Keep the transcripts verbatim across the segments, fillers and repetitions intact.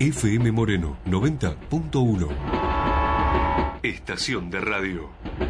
F M Moreno noventa punto uno. Estación de radio.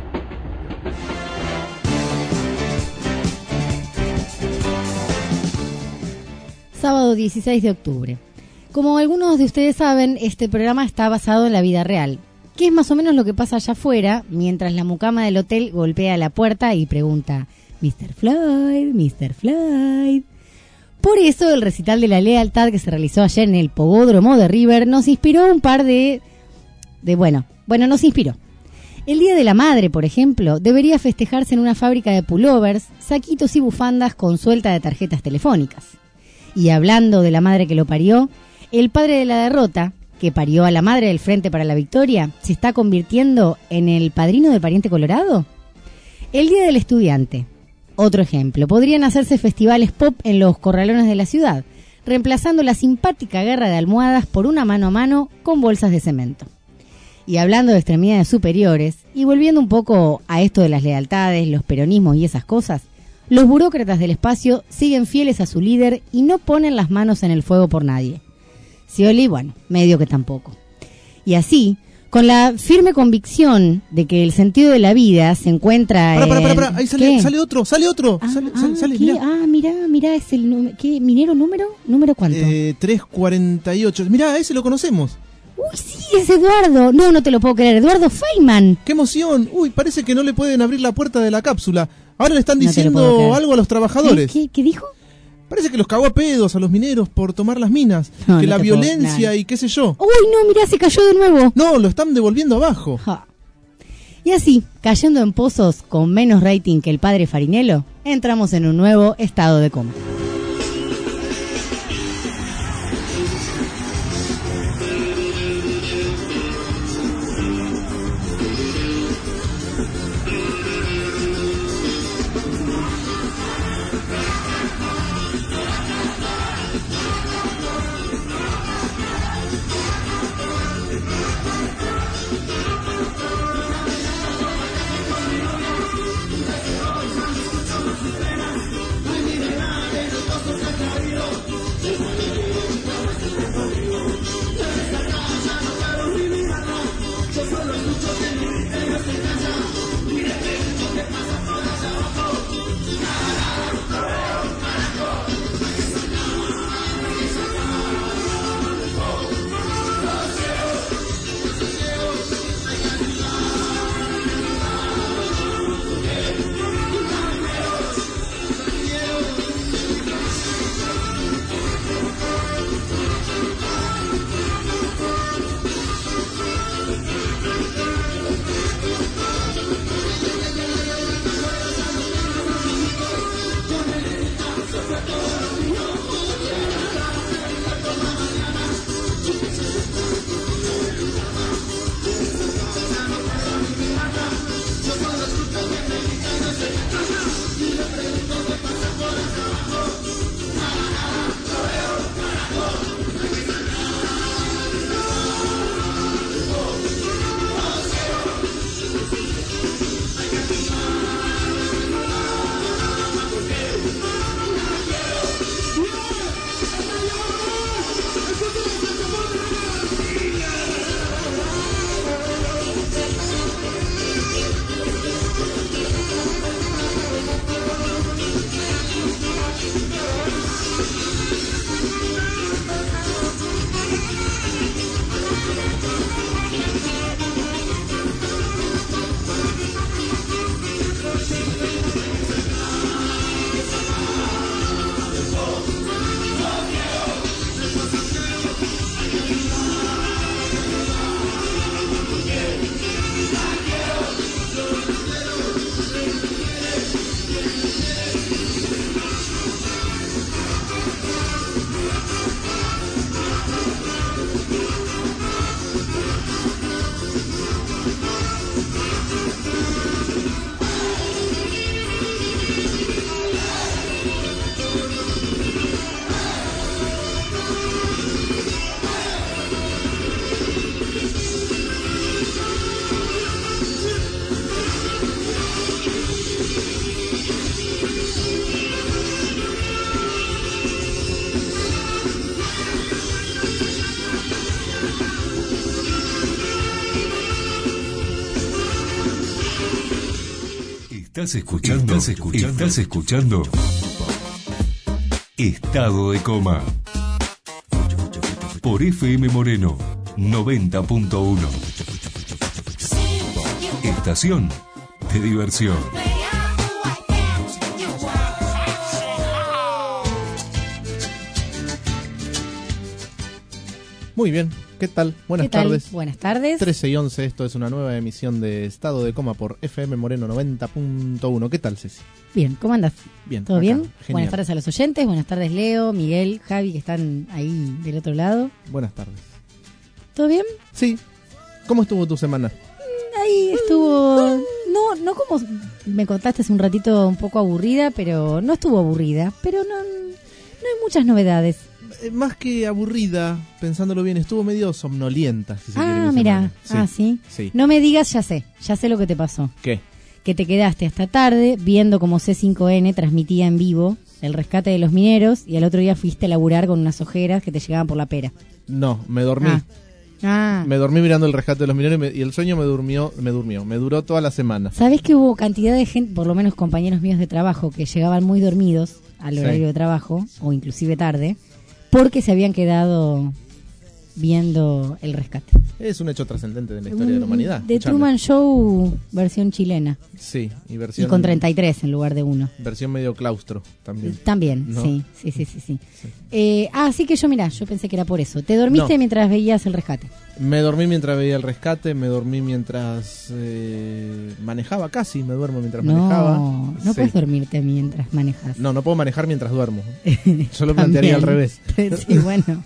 Sábado dieciséis de octubre. Como algunos de ustedes saben, este programa está basado en la vida real, que es más o menos lo que pasa allá afuera, mientras la mucama del hotel golpea la puerta y pregunta: mister Floyd, mister Floyd. Por eso el recital de la lealtad que se realizó ayer en el Pogódromo de River nos inspiró un par de... de bueno, bueno, nos inspiró. El Día de la Madre, por ejemplo, debería festejarse en una fábrica de pullovers, saquitos y bufandas con suelta de tarjetas telefónicas. Y hablando de la madre que lo parió, el padre de la derrota, que parió a la madre del Frente para la Victoria, ¿se está convirtiendo en el padrino del pariente colorado? El Día del Estudiante. Otro ejemplo. Podrían hacerse festivales pop en los corralones de la ciudad, reemplazando la simpática guerra de almohadas por una mano a mano con bolsas de cemento. Y hablando de extremidades superiores, y volviendo un poco a esto de las lealtades, los peronismos y esas cosas, los burócratas del espacio siguen fieles a su líder y no ponen las manos en el fuego por nadie. Scioli, bueno, medio que tampoco. Y así, con la firme convicción de que el sentido de la vida se encuentra para, en... Para, para, para, ahí sale, sale otro, sale otro. Ah, sale, ah, sale, sale, ¿qué? mirá. Ah, mirá, mirá, es el número... ¿Qué? ¿Minero número? ¿Número cuánto? Eh, tres cuarenta y ocho. Mirá, ese lo conocemos. Uy, sí, es Eduardo. No, no te lo puedo creer. Eduardo Feynman. ¡Qué emoción! Uy, parece que no le pueden abrir la puerta de la cápsula. Ahora le están No diciendo algo a los trabajadores. ¿Qué, qué, qué dijo? Parece que los cagó a pedos a los mineros por tomar las minas. No, que no la te puedo- violencia nah. y qué sé yo. Uy, no, mirá, se cayó de nuevo. No, lo están devolviendo abajo. Ja. Y así, cayendo en pozos con menos rating que el padre Farinello, entramos en un nuevo estado de coma. Estás escuchando, estás escuchando, estás escuchando Estado de Coma por F M Moreno noventa punto uno. Estación de diversión. Muy bien, ¿qué tal? Buenas ¿Qué tal? tardes. Buenas tardes. trece y once, esto es una nueva emisión de Estado de Coma por F M Moreno noventa punto uno. ¿Qué tal, Ceci? Bien, ¿cómo andas? Bien. ¿Todo acá, bien? genial. Buenas tardes a los oyentes, buenas tardes Leo, Miguel, Javi, que están ahí del otro lado. Buenas tardes. ¿Todo bien? Sí. ¿Cómo estuvo tu semana? Ahí estuvo, no, no como me contaste hace un ratito, un poco aburrida, pero no estuvo aburrida, pero no, no hay muchas novedades. Eh, más que aburrida, pensándolo bien, estuvo medio somnolienta. Si se quiere, Ah, mi mira, semana. ah, sí. Sí. No me digas, ya sé, ya sé lo que te pasó. ¿Qué? Que te quedaste hasta tarde viendo como C cinco N transmitía en vivo el rescate de los mineros y al otro día fuiste a laburar con unas ojeras que te llegaban por la pera. No, me dormí. Ah. Ah. Me dormí mirando el rescate de los mineros y, me- y el sueño me durmió, me durmió, me duró toda la semana. ¿Sabés que hubo cantidad de gente, por lo menos compañeros míos de trabajo, que llegaban muy dormidos al Sí. horario de trabajo, o inclusive tarde, porque se habían quedado viendo el rescate? Es un hecho trascendente de la historia de la humanidad. De escuchame. Truman Show versión chilena. Sí, y Y versión, con treinta y tres en lugar de uno. versión medio claustro también. También, ¿No? sí, sí, sí, sí. sí. Sí. Eh, ah, sí que yo, mirá, yo pensé que era por eso. ¿Te dormiste No. mientras veías el rescate? Me dormí mientras veía el rescate, me dormí mientras eh, manejaba, casi me duermo mientras manejaba. No, no Sí. puedes dormirte mientras manejas. No, no puedo manejar mientras duermo. Yo lo plantearía al revés. Sí, bueno.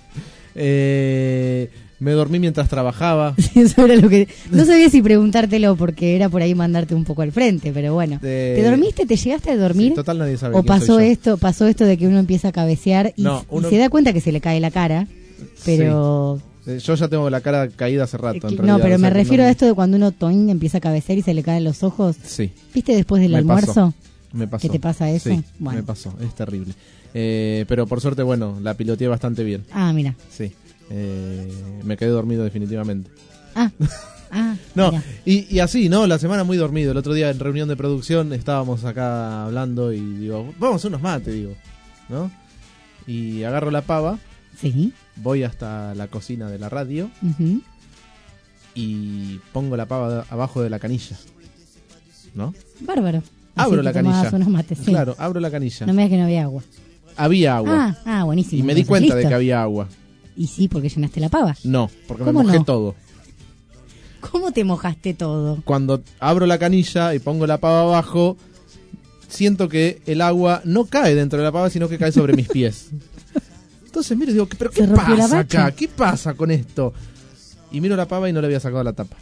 Eh, me dormí mientras trabajaba. Sí, eso era lo que... No sabía si preguntártelo porque era por ahí mandarte un poco al frente, pero bueno. De- ¿Te dormiste? ¿Te llegaste a dormir? Sí, total nadie sabe ¿O quién soy pasó yo. esto pasó esto de que uno empieza a cabecear y, No, y uno- se da cuenta que se le cae la cara? Pero... Eh, Yo ya tengo la cara caída hace rato. en no, realidad, pero o me sea que refiero no- a esto de cuando uno toing, empieza a cabecear y se le caen los ojos. Sí, ¿Viste después del Me almuerzo? pasó. me pasó. ¿Qué te pasa eso? Sí, Bueno. me pasó, es terrible. Eh, pero por suerte, bueno, la piloteé bastante bien. Ah, mira. Sí, eh, me quedé dormido definitivamente. Ah, ah. No, mira. y, y así, ¿no? La semana muy dormido. El otro día en reunión de producción estábamos acá hablando y digo, vamos a hacer unos mates, digo, ¿no? Y agarro la pava, Sí. voy hasta la cocina de la radio Ujú. y pongo la pava abajo de la canilla, ¿no? Bárbaro. Abro Así la te tomabas canilla. unos mates, sí. Claro, abro la canilla. No me digas que no había agua. Había agua. Ah, ah, buenísimo. y me di Entonces, cuenta de listo. que había agua. Y sí, porque llenaste la pava. No, porque me ¿Cómo mojé no? todo. ¿Cómo te mojaste todo? Cuando abro la canilla y pongo la pava abajo, siento que el agua no cae dentro de la pava, sino que cae sobre mis pies. Entonces miro y digo, ¿pero qué ¿Se rompió la pasa bacha? acá? ¿Qué pasa con esto? Y miro la pava y no le había sacado la tapa.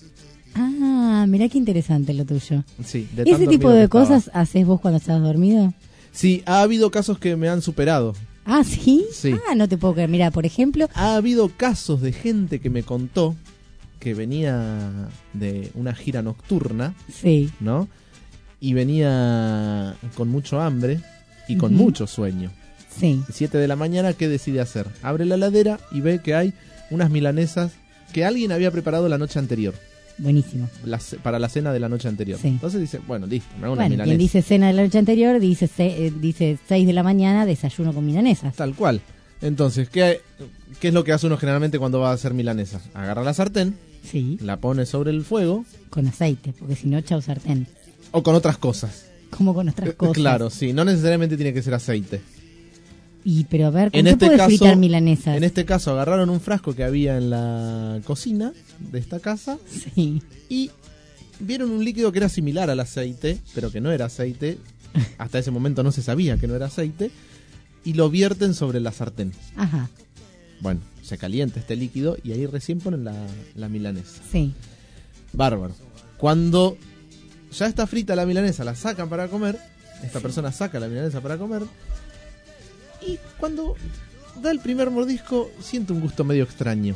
Ah, mirá qué interesante lo tuyo. Sí, de tan ¿Ese tipo dormido de que estaba. cosas haces vos cuando estás dormido? Sí, ha habido casos que me han superado. Ah, ¿sí? Sí. Ah, no te puedo creer. Mira, por ejemplo... Ha habido casos de gente que me contó que venía de una gira nocturna, Sí. ¿no? Y venía con mucho hambre y con Ujú. mucho sueño. Sí. siete de la mañana, ¿qué decide hacer? Abre la heladera y ve que hay unas milanesas que alguien había preparado la noche anterior, Buenísimo. la ce- para la cena de la noche anterior. Sí. Entonces dice, bueno, listo, me hago una Bueno, milanesa. quien dice cena de la noche anterior, dice se- eh, dice seis de la mañana, desayuno con milanesas. Tal cual. Entonces, ¿qué, ¿qué es lo que hace uno generalmente cuando va a hacer milanesa? Agarra la sartén, Sí, la pone sobre el fuego con aceite, porque si no, chau sartén. o con otras cosas. Como con otras cosas. Claro, sí, no necesariamente tiene que ser aceite. Y, pero a ver, ¿con En qué este puedes caso, fritar milanesas? en este caso agarraron un frasco que había en la cocina de esta casa Sí. y vieron un líquido que era similar al aceite, pero que no era aceite. Hasta ese momento no se sabía que no era aceite. Y lo vierten sobre la sartén. Ajá, Bueno, se calienta este líquido y ahí recién ponen la, la milanesa. sí. Bárbaro. Cuando ya está frita la milanesa, la sacan para comer. Esta persona saca la milanesa para comer. Y cuando da el primer mordisco, siente un gusto medio extraño.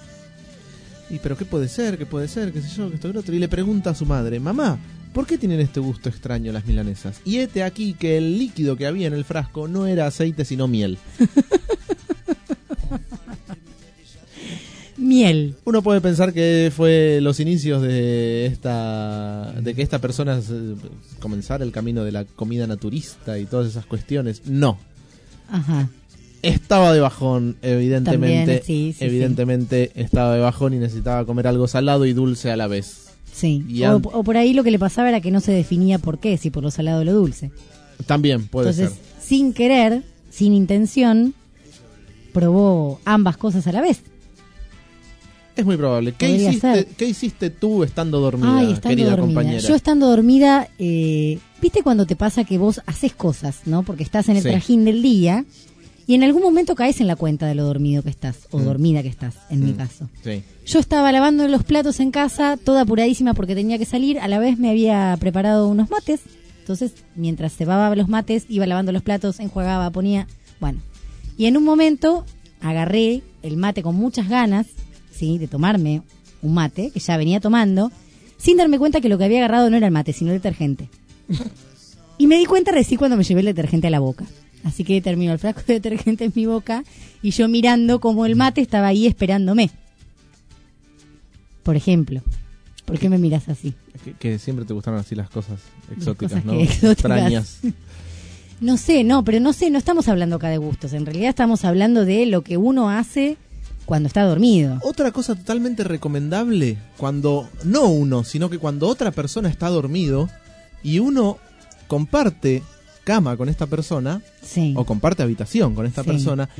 Y pero ¿qué puede ser? ¿Qué puede ser? ¿Qué sé yo? ¿Qué esto? ¿Qué lo otro? Y le pregunta a su madre, mamá, ¿por qué tienen este gusto extraño las milanesas? Y hete aquí que el líquido que había en el frasco no era aceite sino miel. miel. Uno puede pensar que fue los inicios de esta de que esta persona eh, comenzara el camino de la comida naturista y todas esas cuestiones. No. Ajá. Estaba de bajón, evidentemente. También, sí, sí, evidentemente sí. Estaba de bajón y necesitaba comer algo salado y dulce a la vez. Sí. Y o, an- o por ahí lo que le pasaba era que no se definía por qué, si por lo salado o lo dulce. También puede Entonces, ser. sin querer, sin intención, probó ambas cosas a la vez. Es muy probable. ¿Qué Podría hiciste, ser. ¿Qué hiciste tú estando dormida, Ay, estando querida dormida. compañera? Yo estando dormida, eh, ¿viste cuando te pasa que vos haces cosas, ¿no? Porque estás en el Sí. trajín del día y en algún momento caes en la cuenta de lo dormido que estás, o Mm. dormida que estás, en mi Mm. caso. Sí. Yo estaba lavando los platos en casa, toda apuradísima porque tenía que salir, a la vez me había preparado unos mates, entonces mientras cebaba los mates, iba lavando los platos, enjuagaba, ponía, bueno. Y en un momento agarré el mate con muchas ganas, ¿sí? De tomarme un mate, que ya venía tomando, sin darme cuenta que lo que había agarrado no era el mate, sino el detergente. Y me di cuenta recién cuando me llevé el detergente a la boca. Así que terminó el frasco de detergente en mi boca y yo mirando como el mate estaba ahí esperándome. Por ejemplo. ¿Por qué me miras así? Que, que siempre te gustaron así las cosas exóticas, cosas ¿no? que exóticas. Extrañas. No sé, no, pero no sé, no estamos hablando acá de gustos. En realidad estamos hablando de lo que uno hace cuando está dormido. Otra cosa totalmente recomendable, cuando, no uno, sino que cuando otra persona está dormido y uno comparte cama con esta persona, Sí. o comparte habitación con esta Sí. persona,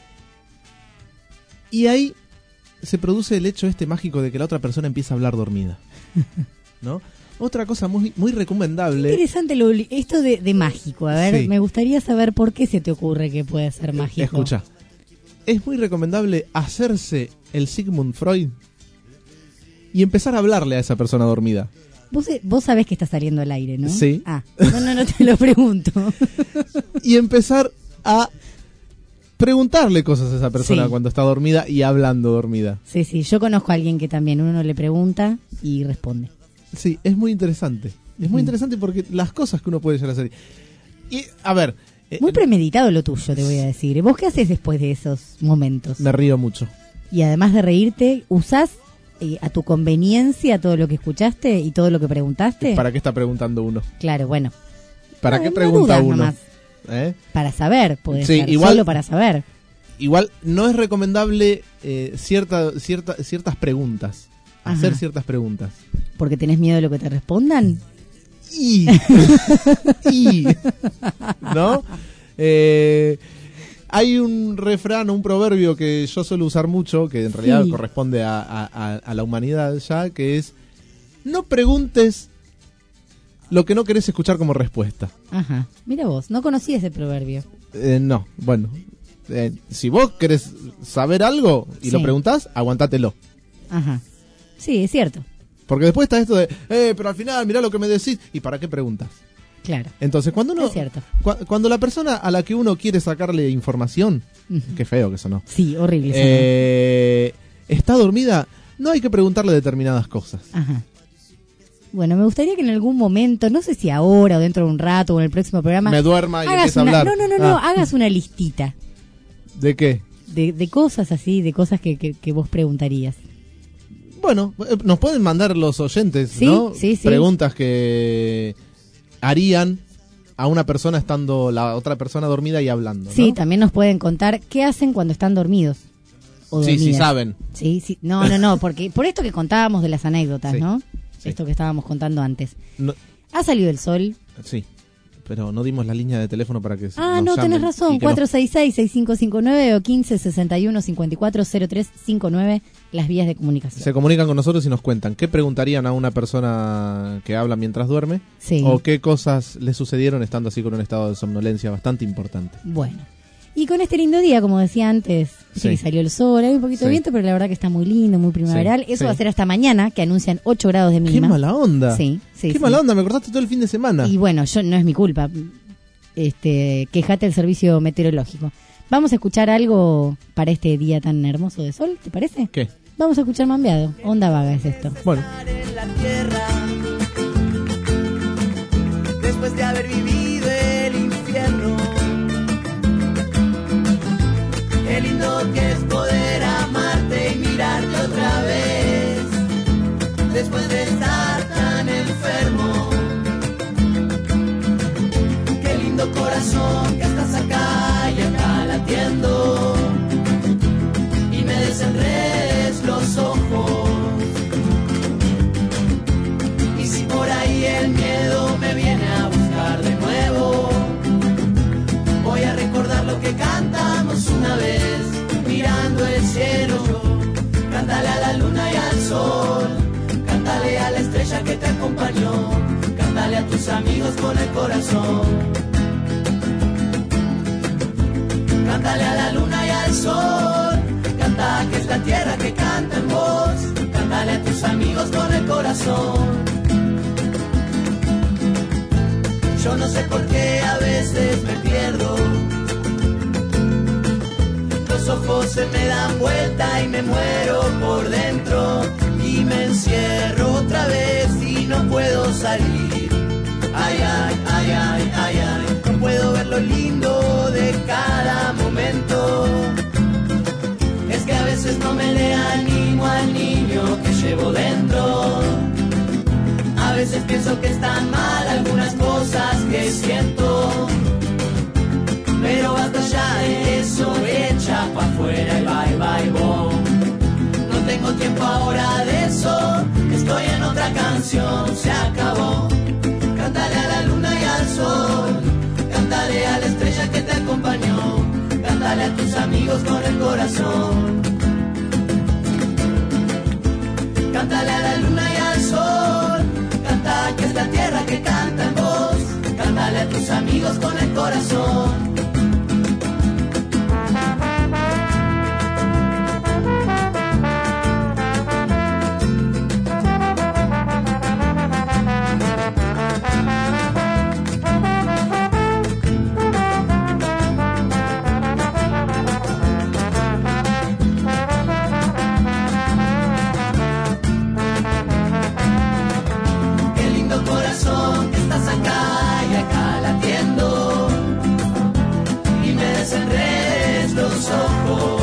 y ahí se produce el hecho este mágico de que la otra persona empieza a hablar dormida, ¿no? Otra cosa muy, muy recomendable. Interesante lo, esto de, de mágico. A ver, Sí. me gustaría saber por qué se te ocurre que puede ser mágico. Escucha, es muy recomendable hacerse el Sigmund Freud y empezar a hablarle a esa persona dormida. Vos, vos sabés que está saliendo al aire, ¿no? Sí. Ah, no, no, no te lo pregunto. Y empezar a preguntarle cosas a esa persona Sí. cuando está dormida y hablando dormida. Sí, sí, yo conozco a alguien que también uno le pregunta y responde. Sí, es muy interesante. Es muy Mm. interesante porque las cosas que uno puede llegar a hacer. Y, a ver, eh, Muy premeditado lo tuyo, te voy a decir. ¿Vos qué haces después de esos momentos? me río mucho. Y además de reírte, ¿usás eh, a tu conveniencia todo lo que escuchaste y todo lo que preguntaste? ¿Para qué está preguntando uno? Claro, bueno. ¿Para No, qué no pregunta dudas uno? nomás. ¿Eh? Para saber, puede Sí, ser. igual- Solo para saber. Igual no es recomendable eh, cierta, cierta, ciertas preguntas. Hacer Ajá. ciertas preguntas. ¿Porque tenés miedo de lo que te respondan? Y, y ¿no? Eh, hay un refrán, un proverbio que yo suelo usar mucho, que en realidad Sí. corresponde a, a- a- a la humanidad ya, que es: no preguntes lo que no querés escuchar como respuesta. Ajá. Mira vos, no conocí ese proverbio. Eh, no, bueno, eh, si vos querés saber algo y lo Sí. preguntás, aguantátelo. Ajá. Sí, es cierto. Porque después está esto de, eh, pero al final mirá lo que me decís, ¿y para qué preguntas? Claro. Entonces, cuando uno, Es cierto. cua- cuando la persona a la que uno quiere sacarle información, Ujú. qué feo que eso, ¿no? Sí, horrible. eso, Eh, está dormida, no hay que preguntarle determinadas cosas. ¿no? Ajá. Bueno, me gustaría que en algún momento, no sé si ahora o dentro de un rato o en el próximo programa, Me duerma y hagas empieza a una, hablar. no, no, no, no, Ah, hagas una listita ¿de qué? de, de cosas así, de cosas que, que, que vos preguntarías. Bueno, eh, nos pueden mandar los oyentes, Sí, ¿no? sí, sí. Preguntas que harían a una persona estando la otra persona dormida y hablando, ¿no? Sí, también nos pueden contar qué hacen cuando están dormidos. O Sí, sí dormidas. saben. Sí, sí. No, no, no, porque por esto que contábamos de las anécdotas, Sí, ¿no? sí. Esto que estábamos contando antes. No- Ha salido el sol. sí, pero no dimos la línea de teléfono para que Ah, nos no, tenés llamen razón. y que nos- cuatro seis seis, seis cinco cinco nueve o quince sesenta y uno cincuenta y cuatro cero tres cinco nueve, las vías de comunicación. se comunican con nosotros y nos cuentan qué preguntarían a una persona que habla mientras duerme Sí. o qué cosas le sucedieron estando así con un estado de somnolencia bastante importante. Bueno. Y con este lindo día, como decía antes, Sí. sí, salió el sol, hay un poquito de Sí. viento, pero la verdad que está muy lindo, muy primaveral. Sí, Eso sí. va a ser hasta mañana, que anuncian ocho grados de ¡Qué mínima. mala onda! Sí, sí. ¡Qué sí. mala onda! Me cortaste todo el fin de semana. Y bueno, yo no es mi culpa. Este, quejate al servicio meteorológico. Vamos a escuchar algo para este día tan hermoso de sol, ¿te parece? ¿Qué? Vamos a escuchar Mambeado. Onda vaga es esto. Bueno, en la tierra, después de haber vivido el infierno. Qué lindo que es poder amarte y mirarte otra tus amigos con el corazón. Cántale a la luna y al sol, canta que es la tierra que canta en vos. Cántale a tus amigos con el corazón. Yo no sé por qué a veces me pierdo, los ojos se me dan vuelta y me muero por dentro, y me encierro otra vez y no puedo salir. Ay, ay, ay, ay, ay, ay, no puedo ver lo lindo de cada momento. Es que a veces no me le animo al niño que llevo dentro. A veces pienso que están mal algunas cosas que siento, pero basta ya de eso, echa pa' afuera y bye bye bo. No tengo tiempo ahora de eso, estoy en otra canción, se acabó. Cántale a la luna y al sol, cántale a la estrella que te acompañó, cántale a tus amigos con el corazón. Cántale a la luna y al sol, canta que es la tierra que canta en vos, cántale a tus amigos con el corazón. Que estás acá y acá latiendo, y me desenredes los ojos.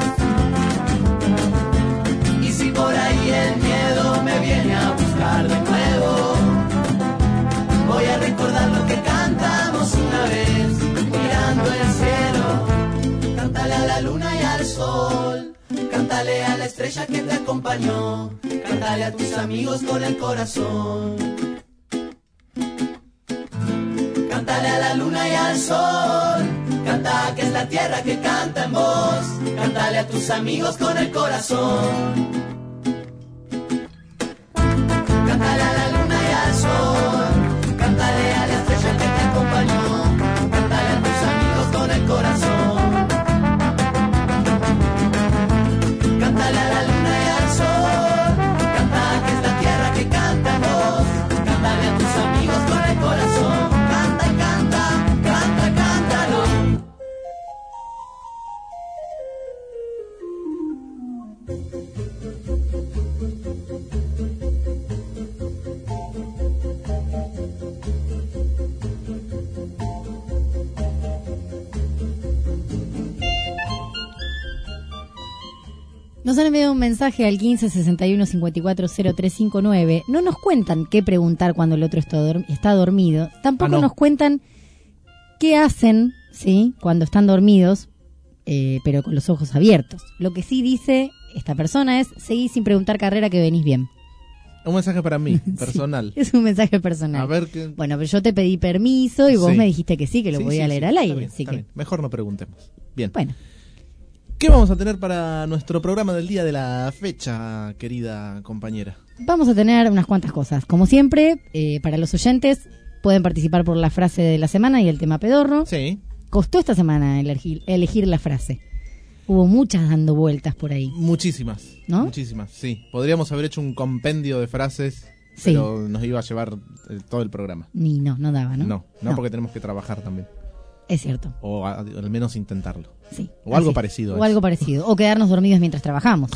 Y si por ahí el miedo me viene a buscar de nuevo, voy a recordar lo que cantamos una vez, mirando el cielo. Cántale a la luna y al sol, cántale a la estrella que te acompañó, cántale a tus amigos con el corazón. Cántale a la luna y al sol, canta que es la tierra que canta en vos, cántale a tus amigos con el corazón. Cántale a la luna y al sol, cántale a la estrella que te acompañó, cántale a tus amigos con el corazón. Cántale a la luna y al sol, canta que es la tierra que canta en vos, cántale a tus amigos con el corazón. Nos han enviado un mensaje al quince sesenta y uno cincuenta y cuatro cero tres cincuenta y nueve. No nos cuentan qué preguntar cuando el otro está, dorm- está dormido. Tampoco ah, no. nos cuentan qué hacen, ¿sí?, cuando están dormidos, eh, pero con los ojos abiertos. Lo que sí dice esta persona es: seguí sin preguntar carrera que venís bien. Un mensaje para mí, personal. Sí, es un mensaje personal. A ver qué... Bueno, pero yo te pedí permiso y vos sí. me dijiste que sí, que lo sí, voy sí, a leer sí. al aire. Está bien, así está que... bien. Mejor no preguntemos. Bien. Bueno. ¿Qué vamos a tener para nuestro programa del día de la fecha, querida compañera? Vamos a tener unas cuantas cosas. Como siempre, eh, para los oyentes, pueden participar por la frase de la semana y el tema pedorro. Sí. Costó esta semana elegir, elegir la frase. Hubo muchas dando vueltas por ahí. Muchísimas, ¿no? Muchísimas, sí. Podríamos haber hecho un compendio de frases, sí. pero nos iba a llevar eh, todo el programa. Ni no, no daba, ¿no? No, no, no, porque tenemos que trabajar también. Es cierto. O a, al menos intentarlo. Sí. O algo parecido. O algo parecido. O quedarnos dormidos mientras trabajamos.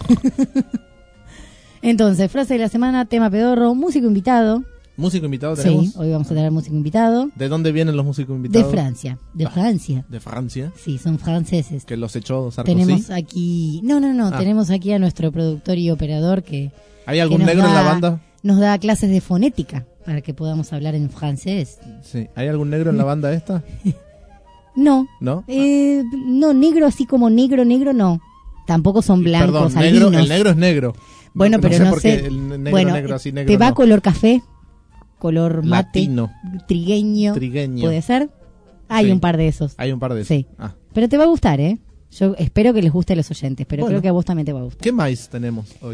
Entonces, frase de la semana, tema pedorro, músico invitado. ¿Músico invitado tenemos? Sí, hoy vamos a tener músico invitado. ¿De dónde vienen los músicos invitados? De Francia. De ah, Francia. ¿De Francia? Sí, son franceses. ¿Que los echó Sarkozy? Tenemos aquí... No, no, no. Ah. Tenemos aquí a nuestro productor y operador que... ¿Hay algún negro da, en la banda? Nos da clases de fonética para que podamos hablar en francés. Sí. ¿Hay algún negro en la banda esta? No. ¿No? Eh, no, negro así como negro, negro no. Tampoco son blancos, Perdón, negro, el negro es negro. Bueno, no, pero no sé. no Por sé. qué el negro, bueno, negro, así negro, ¿te va no. color café? Color mate. Latino. Trigueño. Trigueño. ¿Puede ser? Hay sí. un par de esos. Hay un par de esos. Sí. Ah. Pero te va a gustar, ¿eh? Yo espero que les guste a los oyentes, pero bueno, creo que a vos también te va a gustar. ¿Qué más tenemos hoy?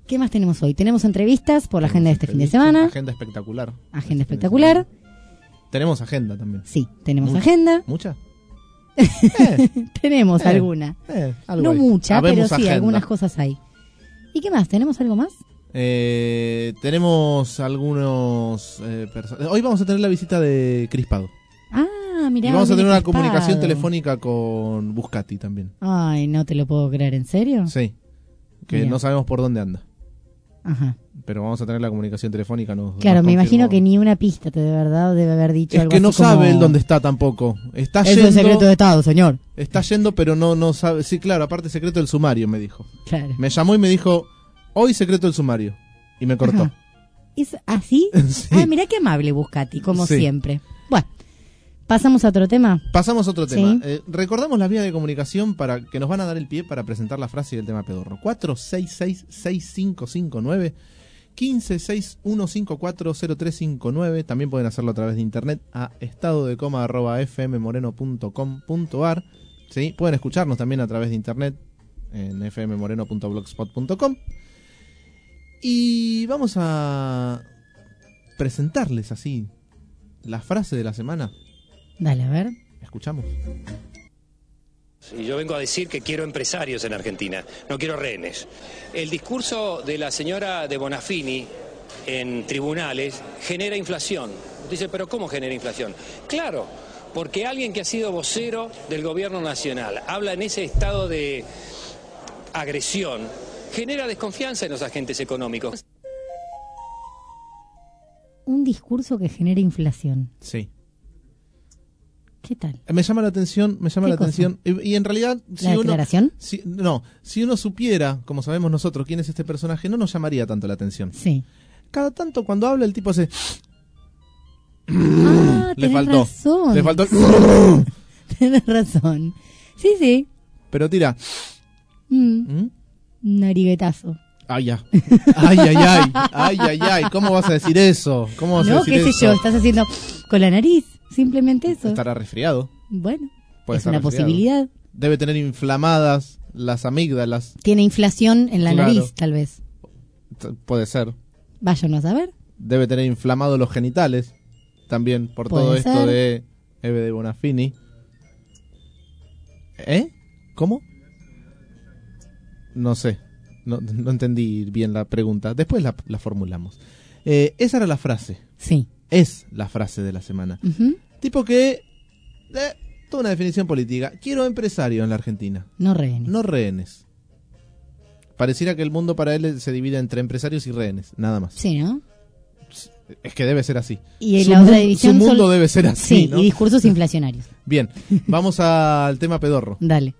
¿Qué más tenemos hoy? Tenemos entrevistas por la agenda de este fin de semana. Agenda espectacular. Agenda espectacular. Tenemos agenda también. Sí, tenemos Mucha. agenda. ¿Mucha? Eh, tenemos eh, alguna. Eh, algo No hay. mucha, Habemos pero sí, agenda. algunas cosas hay. ¿Y qué más? ¿Tenemos algo más? Eh, tenemos algunos... Eh, perso- Hoy vamos a tener la visita de Crispado. Ah, mirá. Y vamos a viene tener una Crispado. comunicación telefónica con Buscati también. Ay, no te lo puedo creer, ¿en serio? Sí. Que Bien. no sabemos por dónde anda. Ajá. Pero vamos a tener la comunicación telefónica. Nos, Claro, nos me imagino confirmó. que ni una pista te de verdad debe haber dicho Es algo que no así como, sabe él dónde está tampoco. Está Eso yendo, es secreto de Estado, señor. está yendo, pero no, no sabe. Sí, claro, aparte secreto del sumario, me dijo. Claro. Me llamó y me dijo, hoy secreto del sumario. Y me cortó. Ajá. ¿Es así? Sí. Ah, mirá qué amable Buscati, como Sí. siempre. Bueno, pasamos a otro tema. Pasamos a otro tema. Sí. Eh, recordamos las vías de comunicación para que nos van a dar el pie para presentar la frase del tema pedorro. cuatro seis seis, seis cinco cinco nueve, uno cinco seis uno cinco cuatro cero tres cinco nueve. También pueden hacerlo a través de internet a estado de coma arroba f m moreno punto com punto a r. ¿Sí? Pueden escucharnos también a través de internet en f m moreno punto blogspot punto com. Y vamos a presentarles así la frase de la semana. Dale, a ver. Escuchamos. Y yo vengo a decir que quiero empresarios en Argentina, no quiero rehenes. El discurso de la señora de Bonafini en tribunales genera inflación. Dice, pero ¿cómo genera inflación? Claro, porque alguien que ha sido vocero del gobierno nacional habla en ese estado de agresión, genera desconfianza en los agentes económicos. Un discurso que genera inflación. Sí. ¿Qué tal? Me llama la atención, me llama ¿Qué la cosa? atención. Y, y en realidad, si ¿La uno, declaración? si, no, si uno supiera, como sabemos nosotros, quién es este personaje, no nos llamaría tanto la atención. Sí. Cada tanto cuando habla el tipo hace... Ah, le tenés faltó. razón. Le faltó... Tenés razón. Sí, sí. Pero tira... Mm, ¿Mm? nariguetazo. Ay, ya. Ay, ay, ay. Ay, ay, ay. ¿Cómo vas a decir eso? ¿Cómo vas a No, decir qué sé eso? yo, estás haciendo con la nariz. Simplemente eso. Estará resfriado. Bueno, Puede es estar una resfriado. posibilidad. Debe tener inflamadas las amígdalas. Tiene inflación en la Claro. nariz, tal vez. T- Puede ser. Váyanos a ver. Debe tener inflamados los genitales. También por todo Puede esto ser. de Eve de Bonafini. ¿Eh? ¿Cómo? No sé. No, no entendí bien la pregunta. Después la, la formulamos. Eh, esa era la frase. Sí. Es la frase de la semana. Ujú. Tipo que... Eh, toda una definición política. Quiero empresario en la Argentina. No rehenes. No rehenes. Pareciera que el mundo para él se divide entre empresarios y rehenes. Nada más. Sí, ¿no? Es que debe ser así. Y en Su la otra mu- división Su mundo son- debe ser así, Sí, ¿no? y discursos inflacionarios. Bien, vamos al tema pedorro. Dale.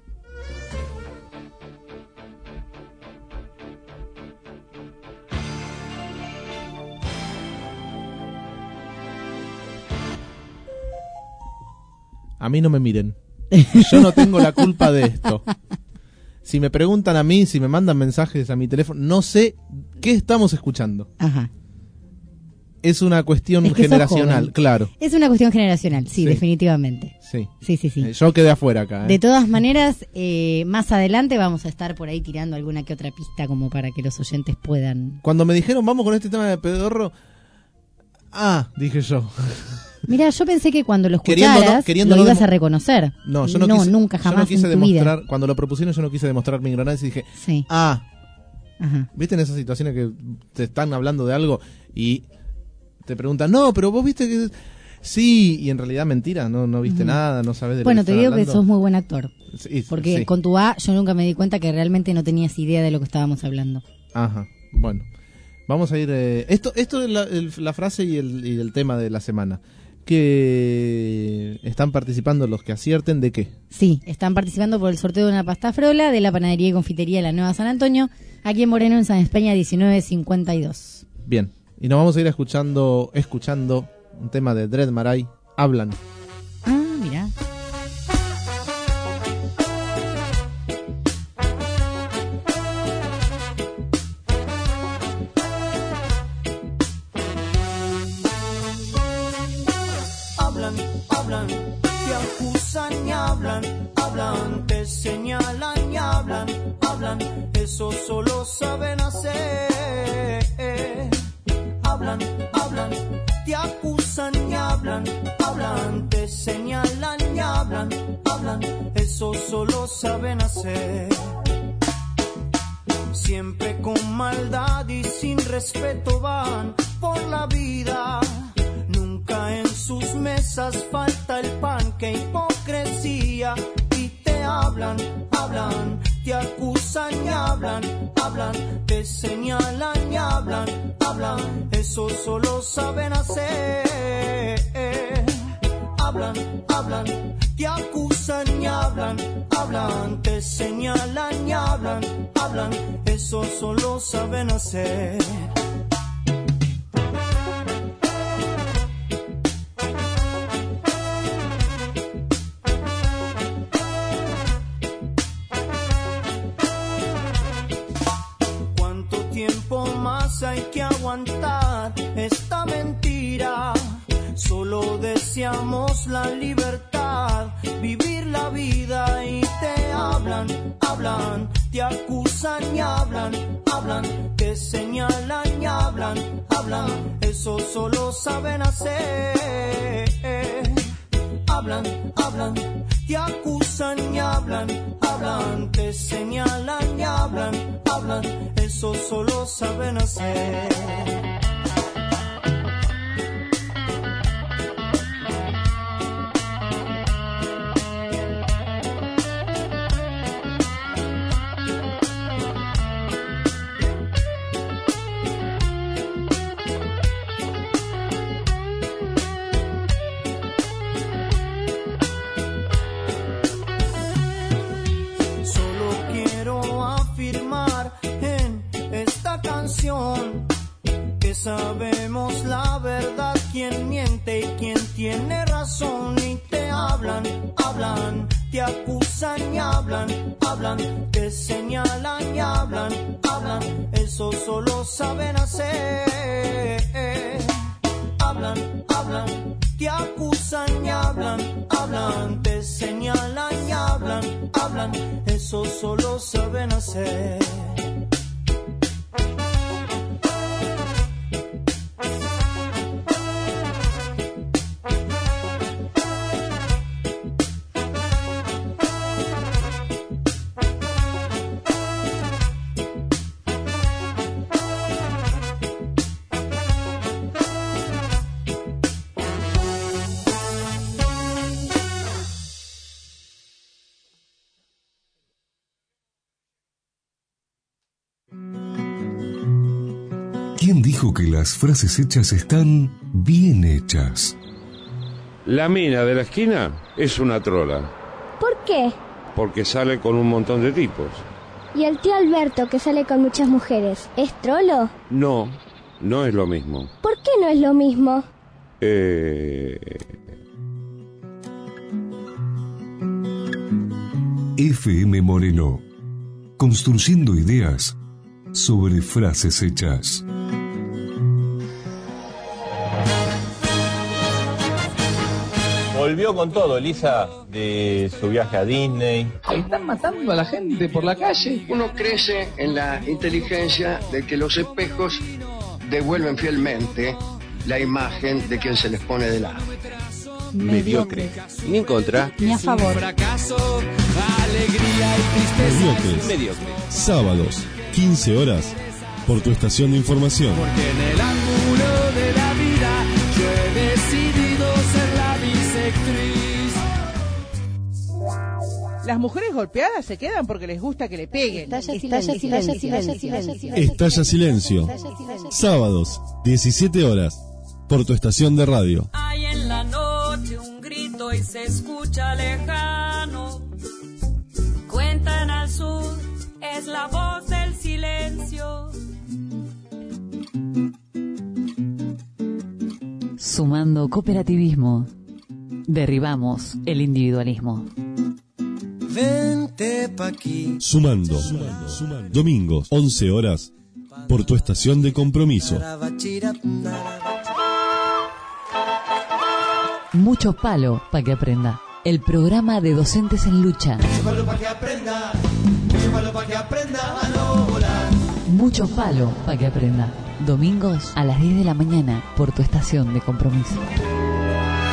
A mí no me miren. Yo no tengo la culpa de esto. Si me preguntan a mí, si me mandan mensajes a mi teléfono, no sé qué estamos escuchando. Ajá. Es una cuestión Es que sos generacional, joven. claro. Es una cuestión generacional, sí, Sí. definitivamente. Sí. Sí, sí, sí. Eh, Yo quedé afuera acá. ¿eh? De todas maneras, eh, más adelante vamos a estar por ahí tirando alguna que otra pista como para que los oyentes puedan... Cuando me dijeron vamos con este tema de pedorro, ah, dije yo. Mira, yo pensé que cuando lo Queriendo no- escucharas queriendo lo no ibas demo- a reconocer. No, yo no, quise, nunca, yo jamás no quise en tu vida. demostrar, cuando lo propusieron yo no quise demostrar mi ignorancia y dije, Sí, ah, ajá. ¿viste en esas situaciones que te están hablando de algo y te preguntan, no, pero vos viste que... Sí, y en realidad mentira, no, no viste Ujú. nada, no sabes de Bueno, lo que te están digo que hablando. sos muy buen actor. Sí, Porque sí. con tu A yo nunca me di cuenta que realmente no tenías idea de lo que estábamos hablando. Ajá, bueno. Vamos a ir... eh, esto esto es la, el- la frase y el, y el tema de la semana. Que están participando los que acierten de qué. Sí, están participando por el sorteo de una pasta frola de la panadería y confitería de la Nueva San Antonio, aquí en Moreno, en San Espeña diecinueve cincuenta y dos. Bien, y nos vamos a ir escuchando escuchando un tema de Dread Marai, Hablan. Ah, mira. Hablan, hablan, te acusan y hablan, hablan, te señalan y hablan, hablan, eso solo saben hacer. hablan, hablan, te señalan y hablan, hablan, eso solo saben hacer. Siempre con maldad y sin respeto van por la vida. Nunca en sus mesas falta el pan, qué hipocresía. Y te hablan, hablan, te acusan y hablan, hablan, te señalan y hablan, hablan, eso solo saben hacer. Hablan, hablan, te acusan y hablan, hablan, te señalan y hablan, hablan, eso solo saben hacer. ¿Cuánto tiempo más hay que aguantar esta mentira? Solo deseamos la libertad, vivir la vida y te hablan, hablan, te acusan y hablan, hablan, te señalan y hablan, hablan, eso solo saben hacer. Hablan, hablan, te acusan y hablan, hablan, te señalan y hablan, hablan, eso solo saben hacer. Que sabemos la verdad, quién miente y quién tiene razón. Y te hablan, hablan, te acusan y hablan, hablan, te señalan y hablan, hablan, eso solo saben hacer. Hablan, hablan, te acusan y hablan, hablan, te señalan y hablan, hablan, eso solo saben hacer. ¿Quién dijo que las frases hechas están bien hechas? La mina de la esquina es una trola. ¿Por qué? Porque sale con un montón de tipos. ¿Y el tío Alberto, que sale con muchas mujeres, es trolo? No, no es lo mismo. ¿Por qué no es lo mismo? Eh... F M Moreno, construyendo ideas sobre frases hechas. Volvió con todo, Elisa, de su viaje a Disney. Están matando a la gente por la calle. Uno crece en la inteligencia de que los espejos devuelven fielmente la imagen de quien se les pone de lado. Mediocre. Ni en contra. Ni a favor. Fracaso, alegría y tristeza. Mediocres. Mediocre. Sábados, quince horas, por tu estación de información. Porque en el ángulo de la vida yo he decidido ser la bisectriz. Las mujeres golpeadas se quedan porque les gusta que le peguen. Estalla silencio, estalla silencio. Estalla silencio. Sábados, diecisiete horas, por tu estación de radio. Hay en la noche un grito y se escucha lejano. Cuentan al sur, es la voz del silencio. Sumando cooperativismo, derribamos el individualismo. Vente pa' aquí. Sumando. Domingos, once horas, por tu estación de compromiso. Mucho palo para que aprenda. El programa de docentes en lucha. Mucho palo para que aprenda. Mucho palo para que aprenda a no volar. Mucho palo para que aprenda. Domingos a las diez de la mañana por tu estación de compromiso.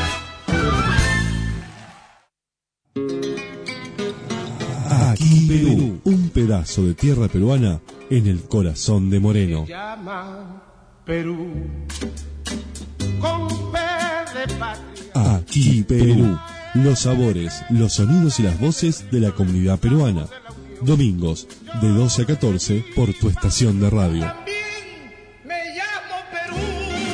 pedazo de tierra peruana en el corazón de Moreno. Perú, con P de patria. Aquí Perú. Los sabores, los sonidos y las voces de la comunidad peruana. Domingos, de doce a catorce, por tu estación de radio. Me llamo Perú,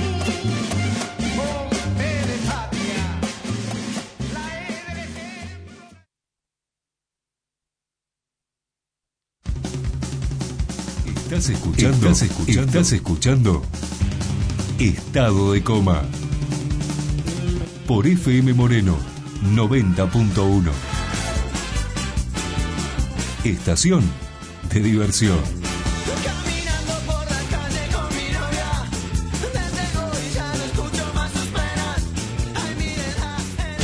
con P de patria. La E del ejemplo. Estás escuchando, estás escuchando, estás escuchando Estado de Coma por F M Moreno noventa punto uno. Estación de diversión. Caminando por la calle con mi novia, desde hoy ya no escucho más sus penas. Ay, mírenla.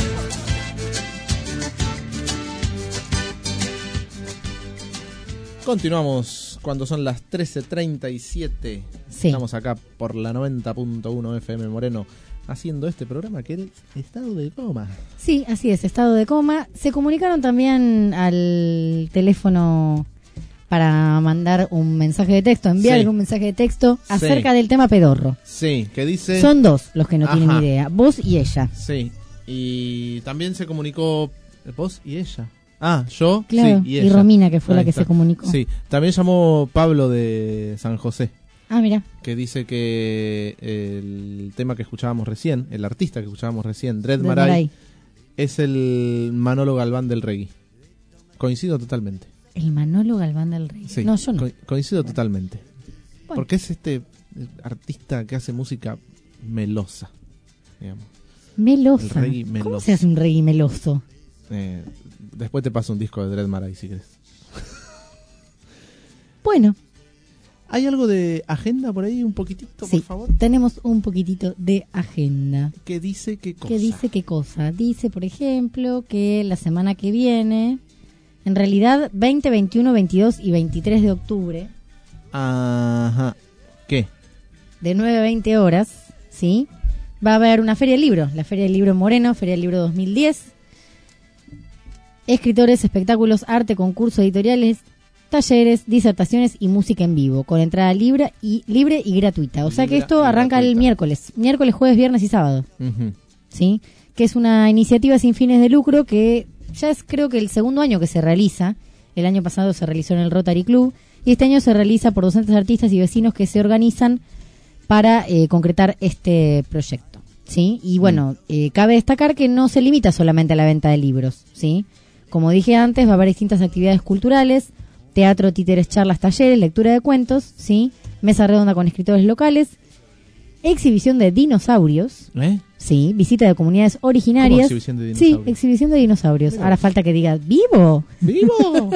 Continuamos cuando son las trece treinta y siete. Sí. Estamos acá por la noventa punto uno F M Moreno haciendo este programa que es Estado de Coma. Sí, así es, Estado de Coma. Se comunicaron también al teléfono para mandar un mensaje de texto, enviar Sí. algún mensaje de texto Sí. acerca del tema pedorro. Sí, que dice... Son dos los que no Ajá. tienen idea, vos y ella. Sí, y también se comunicó vos y ella. Ah, yo Claro, sí, y y ella. Romina, que fue la Ahí que está. se comunicó. Sí, también llamó Pablo de San José, Ah, mira. que dice que el tema que escuchábamos recién, el artista que escuchábamos recién, Dread Dread Marai, Marai. es el Manolo Galván del reggae. Coincido totalmente. El Manolo Galván del Rey. Sí, No, yo no. co- coincido totalmente. Bueno. Porque es este artista que hace música melosa, digamos. Melosa. El reggae ¿Cómo meloso. se hace un reggae meloso? Eh, después te paso un disco de Dread Marai si querés. Bueno. ¿Hay algo de agenda por ahí? Un poquitito, Sí, por favor. tenemos un poquitito de agenda. ¿Qué dice qué cosa? ¿Qué dice qué cosa? Dice, por ejemplo, que la semana que viene, en realidad veinte, veintiuno, veintidós y veintitrés de octubre, Ajá. ¿Qué? de nueve a veinte horas, ¿sí? Va a haber una feria del libro, la Feria del Libro en Moreno, Feria del Libro dos mil diez. Escritores, espectáculos, arte, concursos editoriales, talleres, disertaciones y música en vivo, con entrada libre y libre y gratuita. O sea que Libre esto y arranca el gratuita. miércoles, miércoles, jueves, viernes y sábado, Ujú. ¿sí? Que es una iniciativa sin fines de lucro que ya es creo que el segundo año que se realiza. El año pasado se realizó en el Rotary Club y este año se realiza por docentes, artistas y vecinos que se organizan para eh, concretar este proyecto, ¿sí? Y bueno, eh, cabe destacar que no se limita solamente a la venta de libros, ¿sí? Como dije antes, va a haber distintas actividades culturales, teatro, títeres, charlas, talleres, lectura de cuentos, ¿sí? Mesa redonda con escritores locales, exhibición de dinosaurios, ¿Eh? sí, visita de comunidades originarias. ¿Cómo exhibición de Sí, dinosaurios? exhibición de dinosaurios. Mira. Ahora falta que diga vivo. ¡Vivo!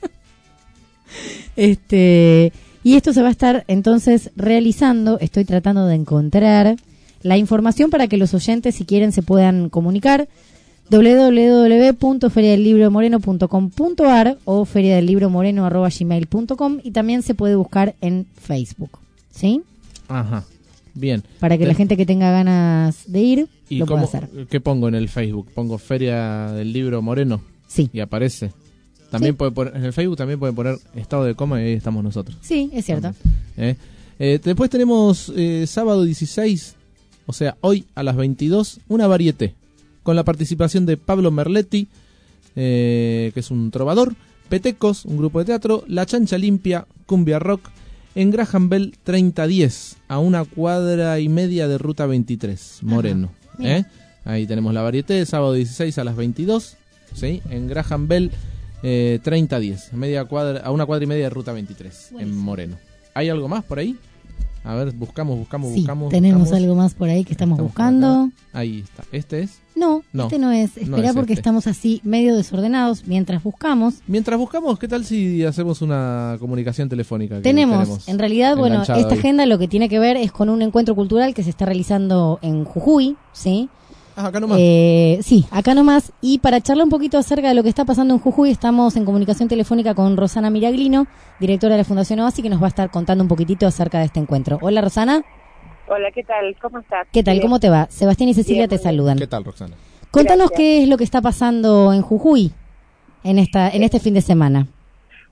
Este, y esto se va a estar entonces realizando, estoy tratando de encontrar la información para que los oyentes, si quieren, se puedan comunicar. doble u doble u doble u punto feria del libro moreno punto com punto a r o feria del libro moreno arroba gmail punto com, y también se puede buscar en Facebook, ¿sí? Ajá. Bien. Para que Te- la gente que tenga ganas de ir ¿Y lo pueda cómo, hacer. qué pongo en el Facebook? ¿Pongo Feria del Libro Moreno? Sí. Y aparece. También Sí. puede poner, en el Facebook también pueden poner Estado de Coma y ahí estamos nosotros. Sí, es cierto. ¿Eh? Eh, después tenemos eh, sábado dieciséis, o sea, hoy a las veintidós, una varieté con la participación de Pablo Merletti, eh, que es un trovador, Petecos, un grupo de teatro, La Chancha Limpia, Cumbia Rock, en Graham Bell treinta diez, a una cuadra y media de Ruta veintitrés, Moreno. mira. ¿Eh? Ahí tenemos la varieté, sábado dieciséis a las veintidós, ¿sí? En Graham Bell eh, treinta diez, media cuadra, a una cuadra y media de Ruta veintitrés, en Buenísimo. Moreno. ¿Hay algo más por ahí? A ver, buscamos, buscamos, Sí, buscamos. tenemos buscamos. algo más por ahí que estamos, Estamos por buscando. acá. Ahí está. ¿Este es? No, No, este no es. no Espera es porque este. estamos así medio desordenados mientras buscamos. Mientras buscamos, ¿qué tal si hacemos una comunicación telefónica? que Tenemos, en realidad, bueno, enganchado esta ahí? agenda lo que tiene que ver es con un encuentro cultural que se está realizando en Jujuy, ¿sí? Ah, acá nomás. Eh, sí, acá nomás. Y para charlar un poquito acerca de lo que está pasando en Jujuy, estamos en comunicación telefónica con Rosana Miraglino, directora de la Fundación Oasi, que nos va a estar contando un poquitito acerca de este encuentro. Hola, Rosana. Hola, ¿qué tal? ¿Cómo estás? ¿Qué tal? Bien. ¿Cómo te va? Sebastián y Cecilia Bien, te muy bien. saludan. ¿Qué tal, Roxana? Contanos Gracias. qué es lo que está pasando en Jujuy en esta en este fin de semana.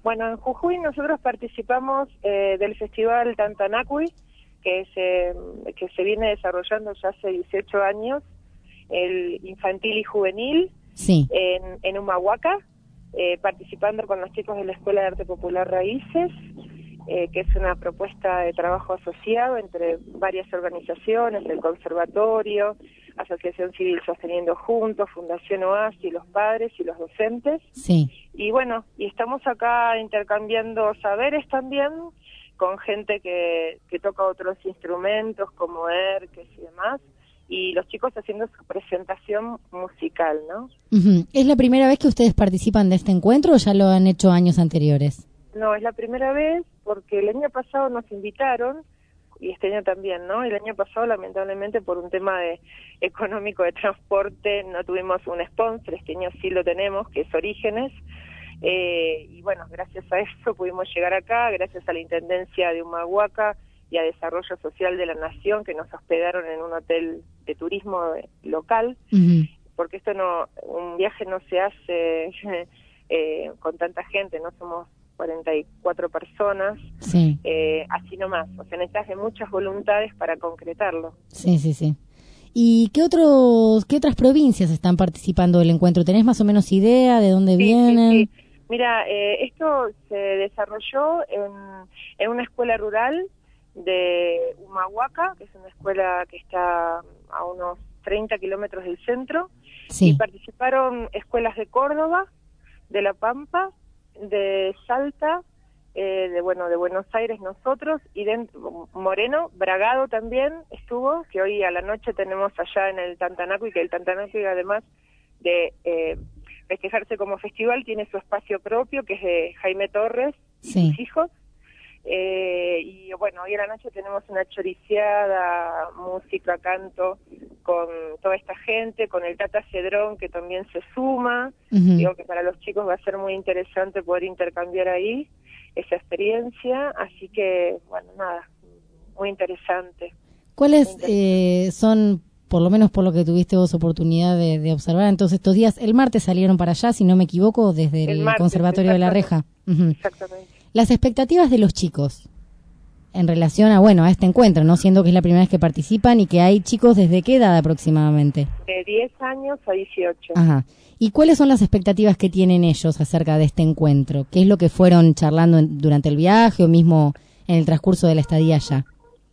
Bueno, en Jujuy nosotros participamos eh, del Festival Tantanacui, que se, que se viene desarrollando ya hace dieciocho años, el infantil y juvenil, sí. en, en Humahuaca, eh, participando con los chicos de la Escuela de Arte Popular Raíces, eh, que es una propuesta de trabajo asociado entre varias organizaciones, el Conservatorio, Asociación Civil Sosteniendo Juntos, Fundación Oasis, los padres y los docentes. Sí. Y bueno, y estamos acá intercambiando saberes también con gente que, que toca otros instrumentos como erques y demás, y los chicos haciendo su presentación musical, ¿no? Uh-huh. ¿Es la primera vez que ustedes participan de este encuentro o ya lo han hecho años anteriores? No, es la primera vez porque el año pasado nos invitaron, y este año también, ¿no? El año pasado, lamentablemente, por un tema de económico de transporte, no tuvimos un sponsor. Este año sí lo tenemos, que es Orígenes. Eh, y bueno, gracias a eso pudimos llegar acá, gracias a la Intendencia de Humahuaca y a Desarrollo Social de la Nación, que nos hospedaron en un hotel de turismo local, uh-huh. porque esto no, un viaje no se hace eh, con tanta gente, no somos cuarenta y cuatro personas, sí. eh, así nomás, o sea, necesitas de muchas voluntades para concretarlo. Sí, sí, sí. ¿Y qué otros, qué otras provincias están participando del encuentro? ¿Tenés más o menos idea de dónde sí, vienen? Sí, sí. Mira, eh, esto se desarrolló en, en una escuela rural de Humahuaca, que es una escuela que está a unos treinta kilómetros del centro, sí. y participaron escuelas de Córdoba, de La Pampa, de Salta, eh, de bueno de Buenos Aires nosotros, y de Moreno, Bragado también estuvo, que hoy a la noche tenemos allá en el Tantanacui, que el Tantanacui además de eh, festejarse como festival tiene su espacio propio, que es de Jaime Torres y sí. sus hijos. Eh, y bueno, hoy a la noche tenemos una choriciada, música, canto, con toda esta gente, con el Tata Cedrón que también se suma. Uh-huh. Digo que para los chicos va a ser muy interesante poder intercambiar ahí esa experiencia, así que bueno, nada, muy interesante. ¿Cuáles muy interesante. Eh, son, por lo menos por lo que tuviste vos oportunidad de, de observar entonces estos días, el martes salieron para allá, si no me equivoco, desde el, el martes, Conservatorio de la Reja? Uh-huh. Exactamente. Las expectativas de los chicos en relación a, bueno, a este encuentro, ¿no? Siendo que es la primera vez que participan y que hay chicos ¿desde qué edad aproximadamente? De diez años a dieciocho. Ajá. ¿Y cuáles son las expectativas que tienen ellos acerca de este encuentro? ¿Qué es lo que fueron charlando en, durante el viaje o mismo en el transcurso de la estadía allá?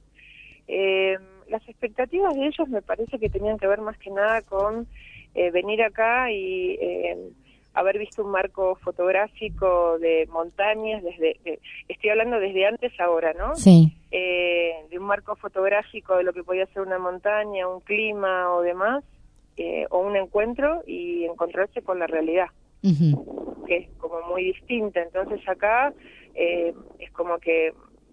Eh, las expectativas de ellos me parece que tenían que ver más que nada con eh, venir acá y eh, haber visto un marco fotográfico de montañas, desde eh, estoy hablando desde antes ahora, ¿no? Sí. Eh, de un marco fotográfico de lo que podía ser una montaña, un clima o demás, eh, o un encuentro y encontrarse con la realidad, uh-huh. que es como muy distinta. Entonces acá eh, es como que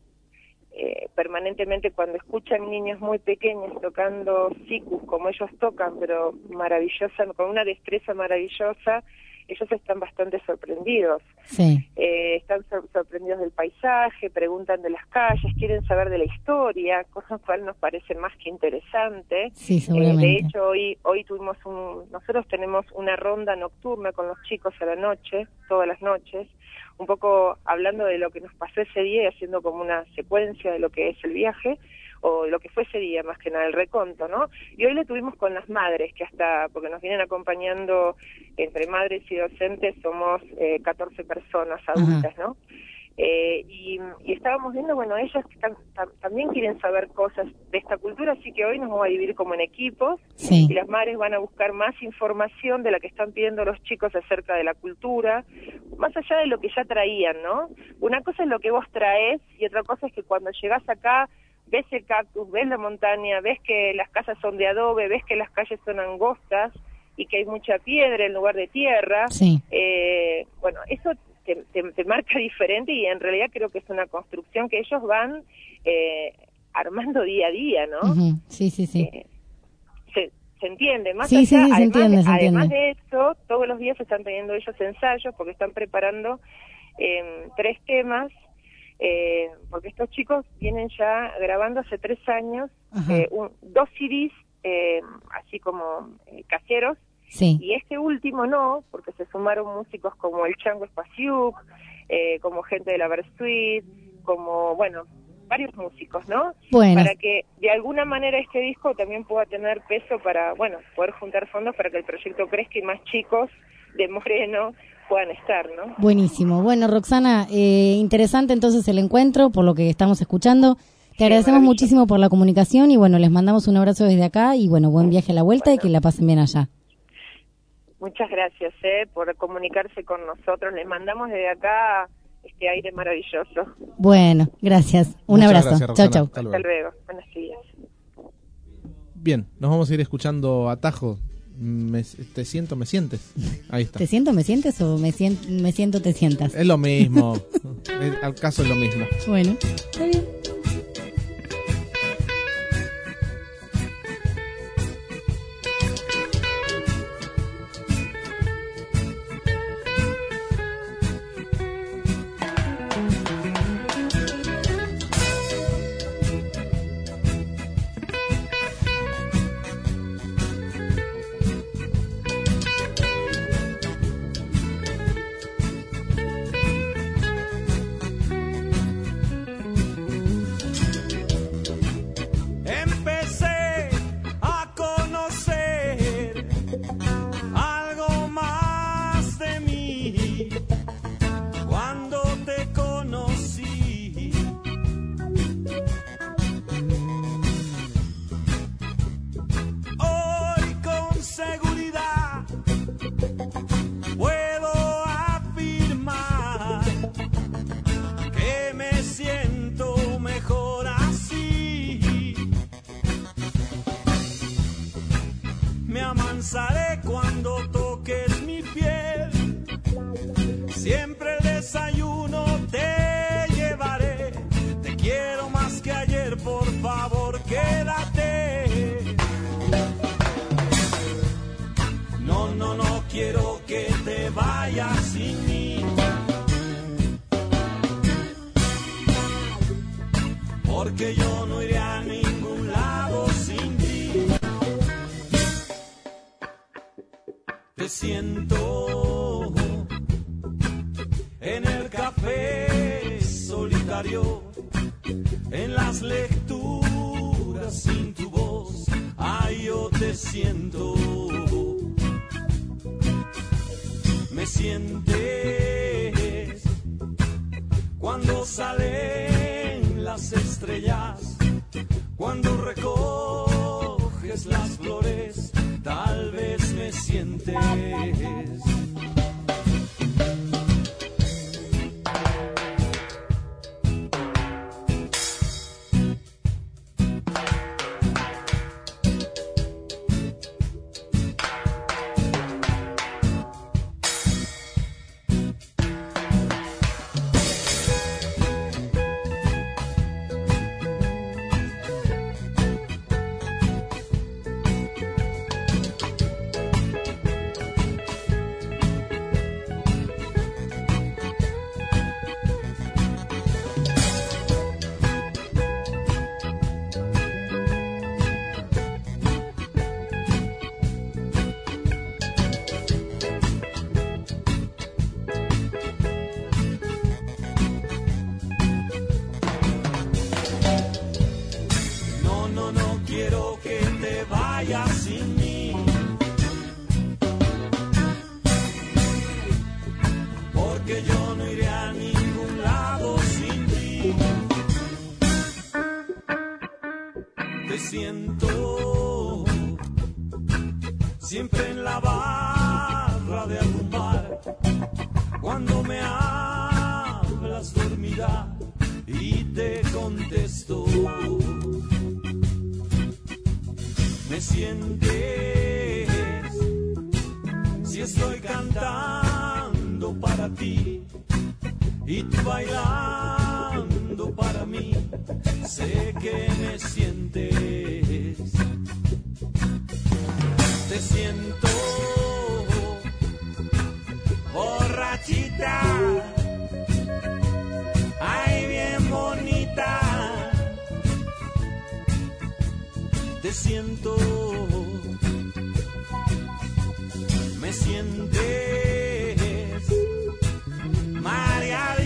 eh, permanentemente cuando escuchan niños muy pequeños tocando sikus como ellos tocan, pero maravillosa, con una destreza maravillosa, ellos están bastante sorprendidos. Sí. Eh, están sor- sorprendidos del paisaje, preguntan de las calles, quieren saber de la historia, cosa cual nos parece más que interesante. Sí, seguramente. Eh, de hecho, hoy hoy tuvimos un, nosotros tenemos una ronda nocturna con los chicos a la noche, todas las noches, un poco hablando de lo que nos pasó ese día y haciendo como una secuencia de lo que es el viaje, o lo que fue ese día, más que nada, el reconto, ¿no? Y hoy lo tuvimos con las madres, que hasta, porque nos vienen acompañando entre madres y docentes, somos eh, catorce personas adultas, uh-huh. ¿no? Eh, y, y estábamos viendo, bueno, ellas tam, tam, también quieren saber cosas de esta cultura, así que hoy nos vamos a dividir como en equipos, sí. y las madres van a buscar más información de la que están pidiendo los chicos acerca de la cultura, más allá de lo que ya traían, ¿no? Una cosa es lo que vos traes, y otra cosa es que cuando llegás acá, ves el cactus, ves la montaña, ves que las casas son de adobe, ves que las calles son angostas y que hay mucha piedra en lugar de tierra. Sí. Eh, bueno, eso te, te, te marca diferente y en realidad creo que es una construcción que ellos van eh, armando día a día, ¿no? Uh-huh. Sí, sí, sí. Eh, se, se entiende, más sí, allá, sí, sí, además, se entiende, se además entiende. de eso, todos los días están teniendo ellos ensayos porque están preparando eh, tres temas. Eh, porque estos chicos vienen ya grabando hace tres años eh, un, dos C Ds eh, así como eh, caseros, sí. y este último no, porque se sumaron músicos como el Chango Espaciuc, eh, como gente de la Versuit, como, bueno, varios músicos, ¿no? Bueno. Para que de alguna manera este disco también pueda tener peso para, bueno, poder juntar fondos para que el proyecto crezca y más chicos de Moreno puedan estar, ¿no? Buenísimo. Bueno, Roxana, eh, interesante entonces el encuentro, por lo que estamos escuchando. Te Sí, agradecemos maravilloso. muchísimo por la comunicación y bueno, les mandamos un abrazo desde acá y bueno, buen viaje a la vuelta bueno. y que la pasen bien allá. Muchas gracias eh, por comunicarse con nosotros. Les mandamos desde acá este aire maravilloso. Bueno, gracias. Un Muchas abrazo. Gracias, Roxana. Chau, chau. Hasta luego. Hasta luego. Buenos días. Bien, nos vamos a ir escuchando Atajo. Me, te siento, me sientes. Ahí está. ¿Te siento, me sientes o me, sien, me siento, te sientas? Es lo mismo. es, al caso es lo mismo. Bueno, está bien. Amansaré cuando toques mi piel. Siempre el desayuno te llevaré. Te quiero más que ayer, por favor, quédate. No, no, no quiero que te vayas sin mí. Porque yo no iré a ningún lado sin ti. Te siento en el café solitario, en las lecturas sin tu voz, ay, yo te siento. Me sientes cuando salen las estrellas, cuando recoges las flores. Tal vez me sientes. Siento siempre en la barra de algún bar, cuando me hablas dormida y te contesto. Me sientes si estoy cantando para ti y tú bailando para mí. Sé que me sientes. Te siento borrachita, ay, bien bonita. Te siento, me sientes, María.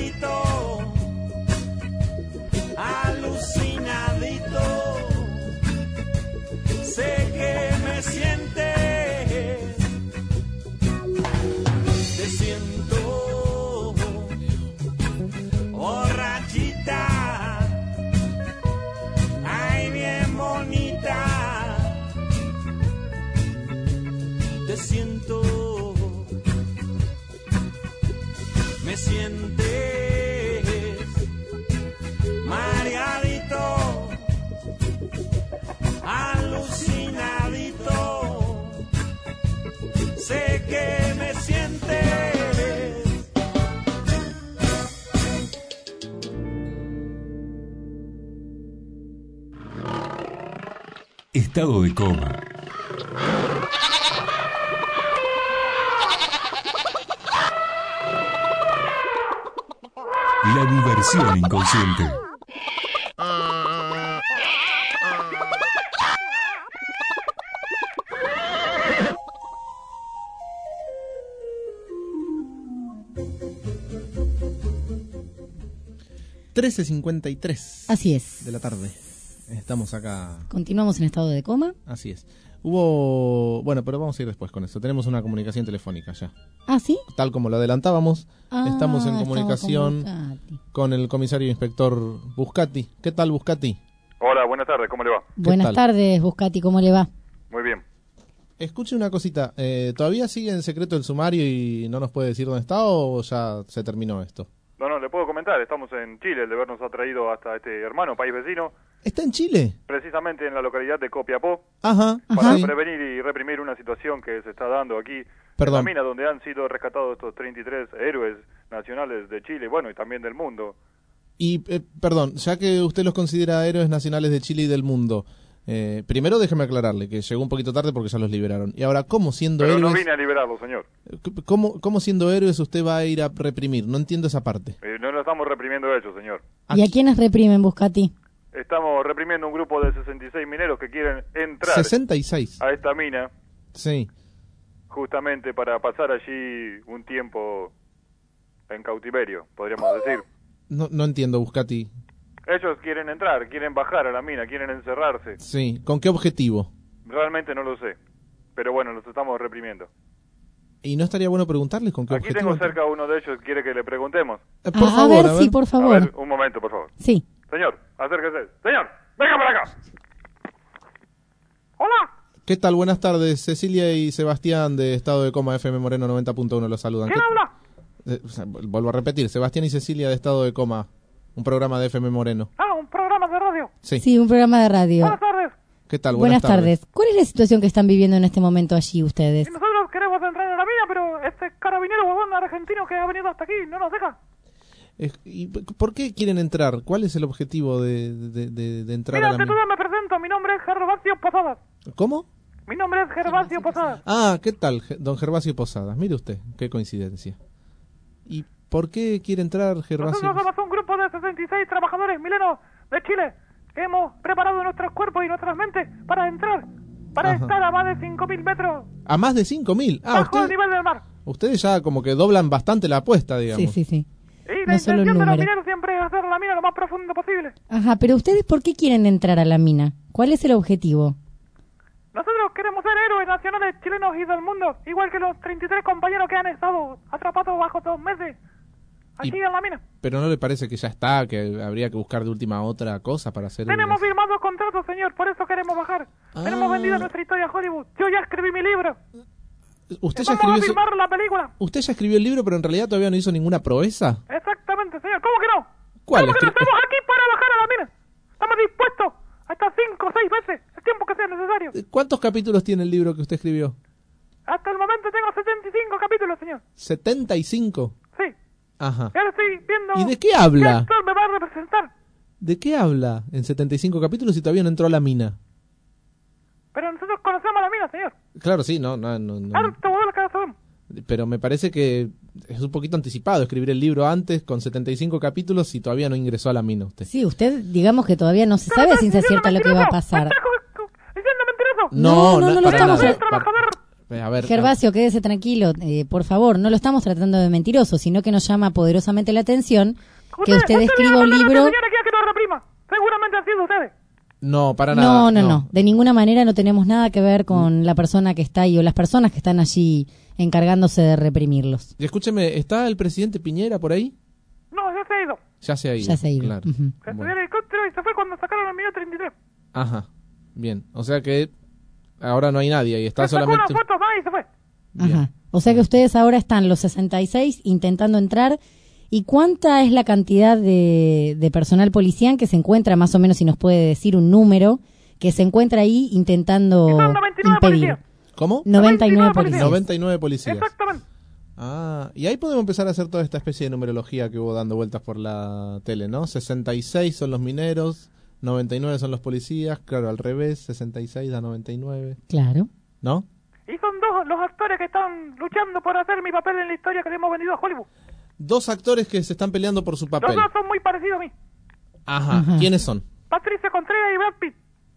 Estado de coma. La diversión inconsciente. trece cincuenta y tres. Así es. De la tarde. Estamos acá. Continuamos en estado de coma. Así es. Hubo... Bueno, pero vamos a ir después con eso. Tenemos una comunicación telefónica ya. ¿Ah, sí? Tal como lo adelantábamos, ah, estamos en comunicación estamos con, con el comisario inspector Buscati. ¿Qué tal, Buscati? Hola, buenas tardes, ¿cómo le va? Buenas tal? tardes, Buscati, ¿cómo le va? Muy bien. Escuche una cosita, eh, ¿todavía sigue en secreto el sumario y no nos puede decir dónde está o ya se terminó esto? No, no, le puedo comentar, estamos en Chile, el deber nos ha traído hasta este hermano país vecino. ¿Está en Chile? Precisamente en la localidad de Copiapó. Ajá, para ajá. prevenir y reprimir una situación que se está dando aquí. Perdón. En la mina donde han sido rescatados estos treinta y tres héroes nacionales de Chile, bueno, y también del mundo. Y, eh, perdón, ya que usted los considera héroes nacionales de Chile y del mundo, eh, primero déjeme aclararle que llegó un poquito tarde porque ya los liberaron. Y ahora, ¿cómo siendo Pero héroes... no vine a liberarlo, señor. ¿Cómo, ¿Cómo siendo héroes usted va a ir a reprimir? No entiendo esa parte. Eh, no lo estamos reprimiendo ellos, señor. ¿Y a quiénes reprimen, Buscati? Estamos reprimiendo un grupo de sesenta y seis mineros que quieren entrar sesenta y seis. a esta mina. Sí. Justamente para pasar allí un tiempo en cautiverio, podríamos decir. No, no entiendo, Buscati. Ellos quieren entrar, quieren bajar a la mina, quieren encerrarse. Sí, ¿con qué objetivo? Realmente no lo sé, pero bueno, los estamos reprimiendo. ¿Y no estaría bueno preguntarles con qué Aquí objetivo? tengo cerca a uno de ellos, quiere que le preguntemos. Eh, por a, favor, a ver, a ver. sí, por favor. A ver, un momento, por favor. Sí. Señor, acérquese. Señor, venga para acá. Hola. ¿Qué tal? Buenas tardes. Cecilia y Sebastián de Estado de Coma F M Moreno noventa punto uno los saludan. ¿Quién ¿Qué... habla? Eh, o sea, vuelvo a repetir, Sebastián y Cecilia de Estado de Coma, un programa de F M Moreno. Ah, un programa de radio. Sí. Sí, un programa de radio. Buenas tardes. ¿Qué tal? Buenas, Buenas, tardes. tardes. ¿Cuál es la situación que están viviendo en este momento allí ustedes? Y nosotros queremos entrar en la mina, pero este carabinero huevón argentino que ha venido hasta aquí no nos deja. Eh, ¿Y por qué quieren entrar? ¿Cuál es el objetivo de, de, de, de entrar Mira, a la ante mina? todo me presento, mi nombre es Gervasio Posadas. ¿Cómo? Mi nombre es Gervasio Posadas. Ah, ¿qué tal, Ge- don Gervasio Posadas? Mire usted, qué coincidencia. ¿Y por qué quiere entrar Gervasio? Nosotros somos un grupo de sesenta y seis trabajadores milenos de Chile. Hemos preparado nuestros cuerpos y nuestras mentes para entrar, para Ajá. estar a más de cinco mil metros A más de cinco mil. Ah, bajo el usted, nivel del mar. ustedes ya como que doblan bastante la apuesta, digamos. Sí, sí, sí. Y la No solo el intención de los número. mineros siempre es hacer la mina lo más profundo posible. Ajá, pero ustedes, ¿por qué quieren entrar a la mina? ¿Cuál es el objetivo? Nosotros queremos ser héroes nacionales chilenos y del mundo, igual que los treinta y tres compañeros que han estado atrapados bajo dos meses aquí Y- en la mina. Pero ¿no le parece que ya está, que habría que buscar de última otra cosa para hacer... Tenemos el- firmados contratos, señor, por eso queremos bajar. Ah. Tenemos vendida nuestra historia a Hollywood. Yo ya escribí mi libro. ¿Usted ya, Vamos a escribió ese- filmar la película. ¿Usted ya escribió el libro, pero en realidad todavía no hizo ninguna proeza? Exactamente, señor. ¿Cómo que no? ¿Cuál? ¿Cómo que no Escri- estamos aquí para bajar a la mina? Estamos dispuestos hasta cinco o seis veces el tiempo que sea necesario. ¿Cuántos capítulos tiene el libro que usted escribió? Hasta el momento tengo setenta y cinco capítulos, señor. ¿setenta y cinco? Sí. Ajá. Y ahora estoy viendo... ¿Y de qué habla? ¿Qué actor me va a representar? ¿De qué habla en setenta y cinco capítulos y todavía no entró a la mina? Pero nosotros conocemos la mina, señor. Claro, sí, no, no, no, no. Harto de que sabemos. Pero me parece que es un poquito anticipado escribir el libro antes con setenta y cinco capítulos y todavía no ingresó a la mina usted. Sí, usted, digamos que todavía no se sabe a ciencia cierta lo que va a pasar. ¿Diciendo mentiroso? No, no, no, na- lo para estamos... nada. tra- Trabajador. Eh, A ver, Gervasio, quédese tranquilo, eh, por favor, no lo estamos tratando de mentiroso, sino que nos llama poderosamente la atención que usted escriba un libro... Señora, que nos reprima. Seguramente han sido ustedes. no, para nada. No, no, no, de ninguna manera no tenemos nada que ver con la persona que está ahí o las personas que están allí encargándose de reprimirlos. Y escúcheme, ¿está el presidente Piñera por ahí? No, ya se ha ido. Ya se ha ido. Ya se ha ido. Claro. Ujú. Se subió Bueno. al helicóptero y se fue cuando sacaron el mío treinta y tres. Ajá, bien. O sea que ahora no hay nadie y está Se sacó solamente... unas fotos más y se fue. Bien. Ajá. O sea que ustedes ahora están los sesenta y seis intentando entrar. ¿Y cuánta es la cantidad de, de personal policial que se encuentra, más o menos, si nos puede decir un número, que se encuentra ahí intentando Y son noventa y nueve impedir? policías. ¿Cómo? noventa y nueve policías. noventa y nueve policías. Exactamente. Ah, y ahí podemos empezar a hacer toda esta especie de numerología que hubo dando vueltas por la tele, ¿no? sesenta y seis son los mineros, noventa y nueve son los policías, claro, al revés, sesenta y seis da noventa y nueve. Claro. ¿No? Y son dos los actores que están luchando por hacer mi papel en la historia que le hemos vendido a Hollywood. Dos actores que se están peleando por su papel. Los dos son muy parecidos a mí. Ajá. Ajá. ¿Quiénes son? Patricia Contreras y Brad Pitt.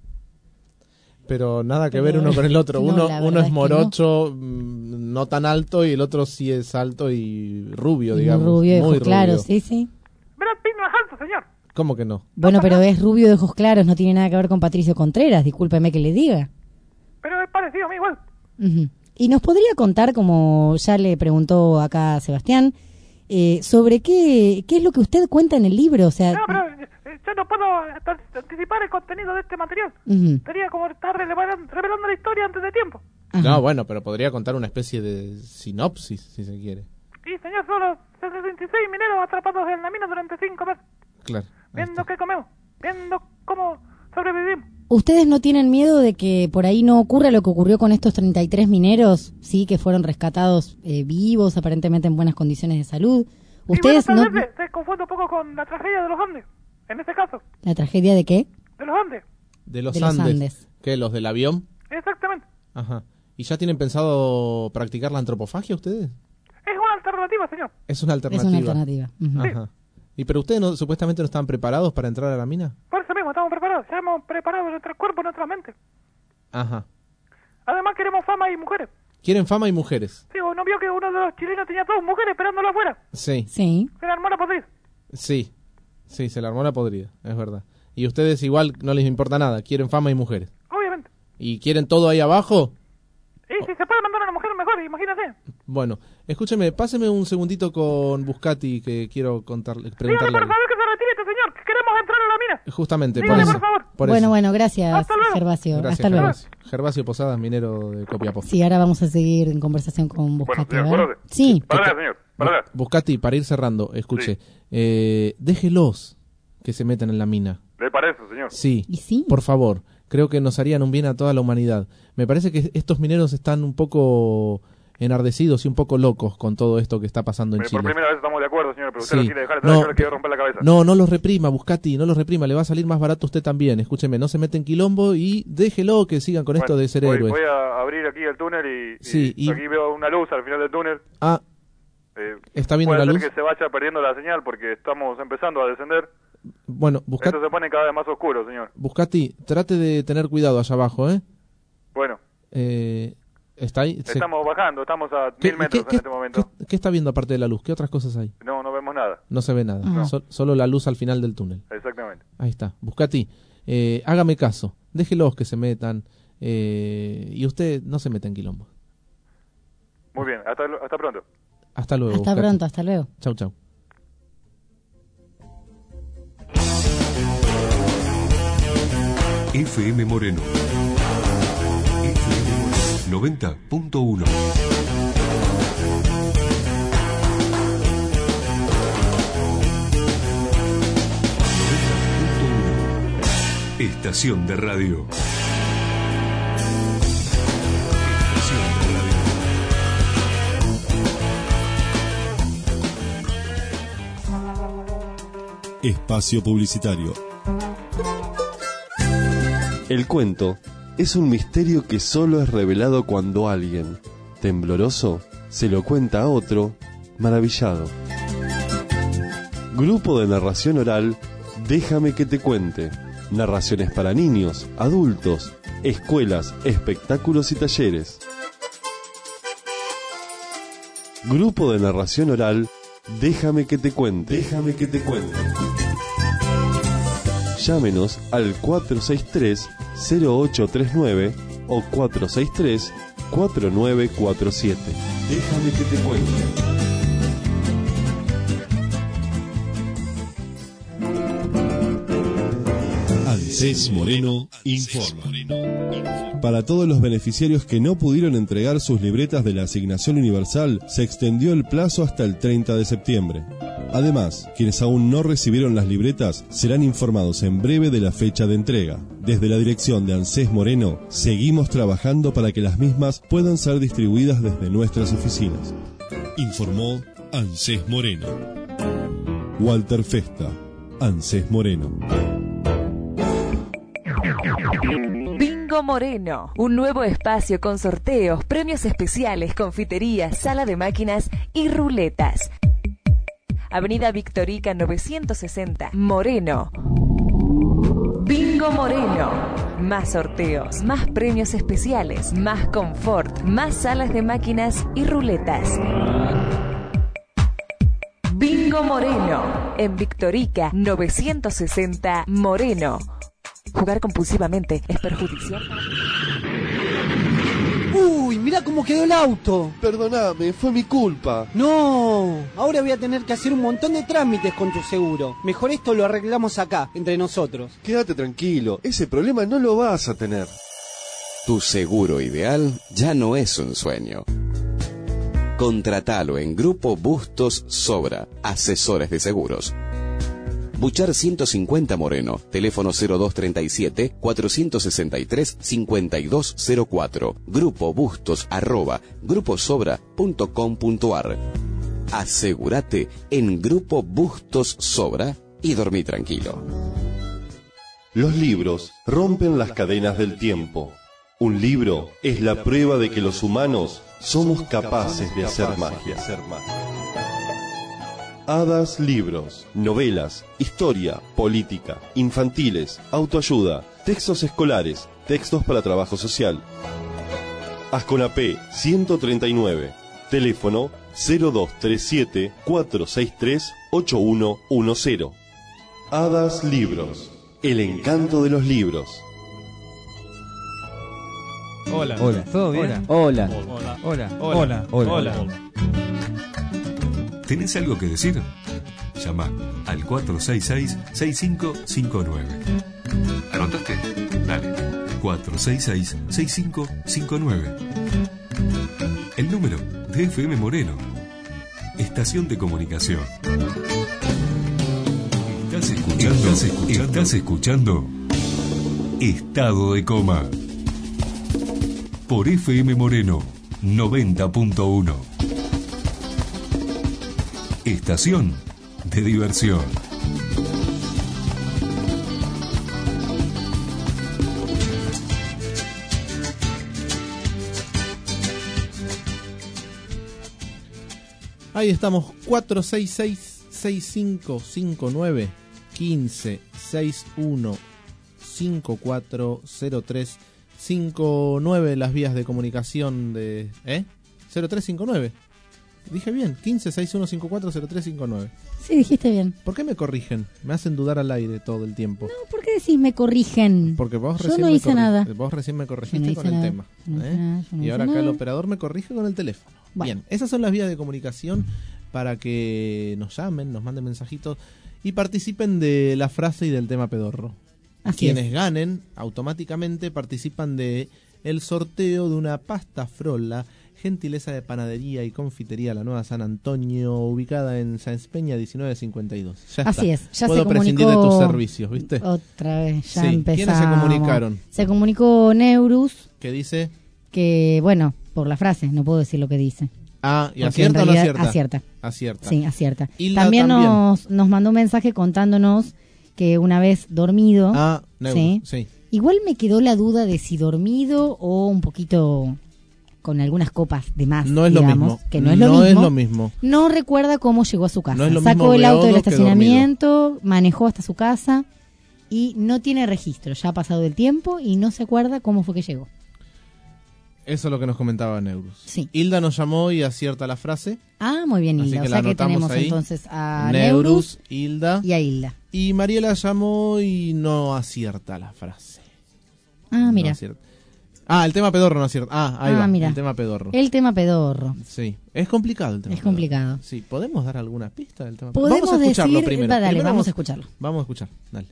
Pero nada que Pero, ver uno con el otro. no, uno la uno verdad es es que morocho, no. no tan alto, y el otro sí es alto y rubio, digamos. Rubio, de muy ojos rubio. claros, sí, sí. Brad Pitt no es alto, señor. ¿Cómo que no? Bueno, pero es rubio de ojos claros, no tiene nada que ver con Patricio Contreras, discúlpeme que le diga. Pero es parecido a mí igual. Uh-huh. Y nos podría contar, como ya le preguntó acá Sebastián, eh, sobre qué, qué es lo que usted cuenta en el libro, o sea... No, pero eh, yo no puedo anticipar el contenido de este material. Uh-huh. Sería como estar revelando, revelando la historia antes de tiempo. Ajá. No, bueno, pero podría contar una especie de sinopsis, si se quiere. Sí, señor, solo sesenta y seis mineros atrapados en la mina durante cinco meses. Claro. Viendo qué comemos, viendo cómo sobrevivimos. ¿Ustedes no tienen miedo de que por ahí no ocurra lo que ocurrió con estos treinta y tres mineros, sí, que fueron rescatados eh, vivos, aparentemente en buenas condiciones de salud? ¿Ustedes y bueno, tal no...? vez se, se confunde un poco con la tragedia de los Andes, en este caso. ¿La tragedia de qué? De los Andes. De los, de los Andes. Andes. ¿Qué? ¿Los del avión? Exactamente. Ajá. ¿Y ya tienen pensado practicar la antropofagia ustedes? Es una alternativa, señor. Es una alternativa. Es una alternativa. Uh-huh. Ajá. ¿Y pero ustedes no, supuestamente no estaban preparados para entrar a la mina? Por eso mismo, estamos preparados. Ya hemos preparado nuestro cuerpo y nuestra mente. Ajá. Además queremos fama y mujeres. ¿Quieren fama y mujeres? Sí, ¿no vio que uno de los chilenos tenía dos mujeres esperándolo afuera? Sí. Sí. Se la armó la podrida. Sí. Sí, se la armó la podrida, es verdad. Y ustedes igual no les importa nada, quieren fama y mujeres. Obviamente. ¿Y quieren todo ahí abajo? Y si se puede mandar a una mujer mejor, imagínate. Bueno, escúcheme, páseme un segundito con Buscati, que quiero contarle, Dígame preguntarle. por favor que se retire este señor, que queremos entrar a la mina. Justamente, Dígame, por por eso. favor. Por bueno, eso. bueno, gracias, Hasta luego. Gervasio. Gracias, Hasta luego. Gervasio. Gervasio Posadas, minero de Copiapó. Sí, ahora vamos a seguir en conversación con Buscati. Bueno, señor, ¿verdad? párate. Sí. Para allá, señor, para allá. Buscati, para ir cerrando, escuche, eh, déjelos que se metan en la mina. ¿Le parece, señor? Sí, ¿Y sí? por favor, creo que nos harían un bien a toda la humanidad. Me parece que estos mineros están un poco enardecidos y un poco locos con todo esto que está pasando en Por Chile. primera vez estamos de acuerdo, señor, pero usted Sí. lo quiere dejar atrás, No, yo le quiero romper la cabeza. No, no los reprima, Buscati, no los reprima, le va a salir más barato a usted también. Escúcheme, no se mete en quilombo y déjelo que sigan con Bueno, esto de ser voy, héroes. voy a abrir aquí el túnel y, y Sí, y- aquí veo una luz al final del túnel. Ah, Eh, ¿está viendo puede la ser luz? que se vaya perdiendo la señal porque estamos empezando a descender. Bueno, Buscati, Esto se pone cada vez más oscuro, señor. Buscati, trate de tener cuidado allá abajo, ¿eh? Bueno, eh ¿Está ahí? Se- estamos bajando, estamos a ¿Qué- mil metros qué- en este momento. ¿Qué, qué está viendo aparte de la luz? ¿Qué otras cosas hay? No, no vemos nada. No se ve nada, No. Sol- solo la luz al final del túnel. Exactamente. Ahí está. Buscati, eh, hágame caso, déjelos que se metan, eh, y usted no se meta en quilombo. Muy bien, hasta, hasta pronto. Hasta luego. Hasta Buscati. pronto, hasta luego. Chau, chau. F M Moreno. F M Moreno noventa punto uno. Estación de radio. Estación de radio. Espacio publicitario. El cuento es un misterio que solo es revelado cuando alguien, tembloroso, se lo cuenta a otro, maravillado. Grupo de narración oral, Déjame que te cuente. Narraciones para niños, adultos, escuelas, espectáculos y talleres. Grupo de narración oral, Déjame que te cuente. Déjame que te cuente. Llámenos al cuatro seis tres, cero ocho tres nueve o cuatro seis tres, cuatro nueve cuatro siete. Déjame que te cuente. ANSES Moreno informa. Para todos los beneficiarios que no pudieron entregar sus libretas de la Asignación Universal, se extendió el plazo hasta el treinta de septiembre. Además, quienes aún no recibieron las libretas serán informados en breve de la fecha de entrega. Desde la dirección de ANSES Moreno, seguimos trabajando para que las mismas puedan ser distribuidas desde nuestras oficinas. Informó ANSES Moreno. Walter Festa, ANSES Moreno. Bingo Moreno, un nuevo espacio con sorteos, premios especiales, confiterías, sala de máquinas y ruletas. Avenida Victorica novecientos sesenta, Moreno. Bingo Moreno. Más sorteos, más premios especiales, más confort, más salas de máquinas y ruletas. Bingo Moreno. En Victorica novecientos sesenta, Moreno. Jugar compulsivamente es perjudicial. Uy, mirá cómo quedó el auto. Perdóname, fue mi culpa. No, ahora voy a tener que hacer un montón de trámites con tu seguro. Mejor esto lo arreglamos acá, entre nosotros. Quédate tranquilo, ese problema no lo vas a tener. Tu seguro ideal ya no es un sueño. Contratalo en Grupo Bustos Sobra, asesores de seguros. Buchar ciento cincuenta Moreno, teléfono cero dos treinta y siete, cuatrocientos sesenta y tres, cincuenta y dos cero cuatro, Grupo Bustos arroba gruposobra punto com punto ar. Asegúrate en Grupo Bustos Sobra y dormí tranquilo. Los libros rompen las cadenas del tiempo. Un libro es la prueba de que los humanos somos capaces de hacer magia. Hadas Libros, novelas, historia, política, infantiles, autoayuda, textos escolares, textos para trabajo social. Asconapé ciento treinta y nueve, teléfono cero dos tres siete, cuatro seis tres, ocho uno uno cero. Hadas Libros, el encanto de los libros. Hola. Hola. ¿Todo bien? Hola. Hola. Hola. Hola. Hola. Hola. ¿Tenés algo que decir? Llama al cuatro seis seis, seis cinco cinco nueve. ¿Anotaste? Dale. cuatro seis seis, seis cinco cinco nueve. El número de F M Moreno. Estación de comunicación. ¿Estás escuchando? ¿Estás escuchando? ¿Estás escuchando? Estado de coma. Por F M Moreno noventa punto uno. Estación de diversión. Ahí estamos, cuatro seis seis, seis cinco cinco nueve, quince sesenta y uno, cincuenta y cuatro cero tres cincuenta y nueve, las vías de comunicación de... ¿Eh? cero tres cinco nueve. Dije bien, quince sesenta y uno, cincuenta y cuatro cero tres cincuenta y nueve. Sí, dijiste bien. ¿Por qué me corrigen? Me hacen dudar al aire todo el tiempo. No, ¿por qué decís me corrigen? Porque vos Yo recién no me hice corri- nada. Vos recién me corregiste Yo no con hice el nada. tema. Yo no hice ¿eh? nada, yo no Y hice ahora acá nada. el operador me corrige con el teléfono. Bueno. Bien, esas son las vías de comunicación para que nos llamen, nos manden mensajitos y participen de la frase y del tema pedorro. Así Quienes es. ganen automáticamente participan de el sorteo de una pasta frolla, gentileza de panadería y confitería La Nueva San Antonio, ubicada en Sáenz Peña diecinueve cincuenta y dos. Ya Así está. es, ya Puedo se prescindir comunicó de tus servicios, ¿viste? Otra vez, ya Sí. empezamos. ¿Quiénes se comunicaron? Se comunicó Neurus, ¿Qué dice? que bueno, por la frase, no puedo decir lo que dice. Ah, ¿y Porque acierta en o no realidad acierta? Acierta. Acierta. Sí, acierta. Hilda También, también. Nos, nos mandó un mensaje contándonos que una vez dormido, Ah, Neurus, ¿sí? sí. Igual me quedó la duda de si dormido o un poquito con algunas copas de más, No es lo digamos, mismo. que no es lo No mismo. es lo mismo. No recuerda cómo llegó a su casa. No es lo mismo Sacó el auto del beodo que estacionamiento, manejó hasta su casa y no tiene registro. Ya ha pasado el tiempo y no se acuerda cómo fue que llegó. Eso es lo que nos comentaba Neurus. Sí. Hilda nos llamó y acierta la frase. Ah, muy bien, Así Hilda. que O la sea que anotamos tenemos ahí. entonces a Neurus, Neurus, Hilda. y a Hilda. Y Mariela llamó y no acierta la frase. Ah, mira. No acierta. Ah, el tema pedorro no acierta. Ah, ahí Ah, va. mira. El tema pedorro. El tema pedorro. Sí. Es complicado el tema. Es pedorro. complicado. Sí. ¿Podemos dar alguna pista del tema pedorro? Podemos Vamos a escucharlo decir- primero. va, dale, Primero vamos a escucharlo. Vamos a escuchar. Dale.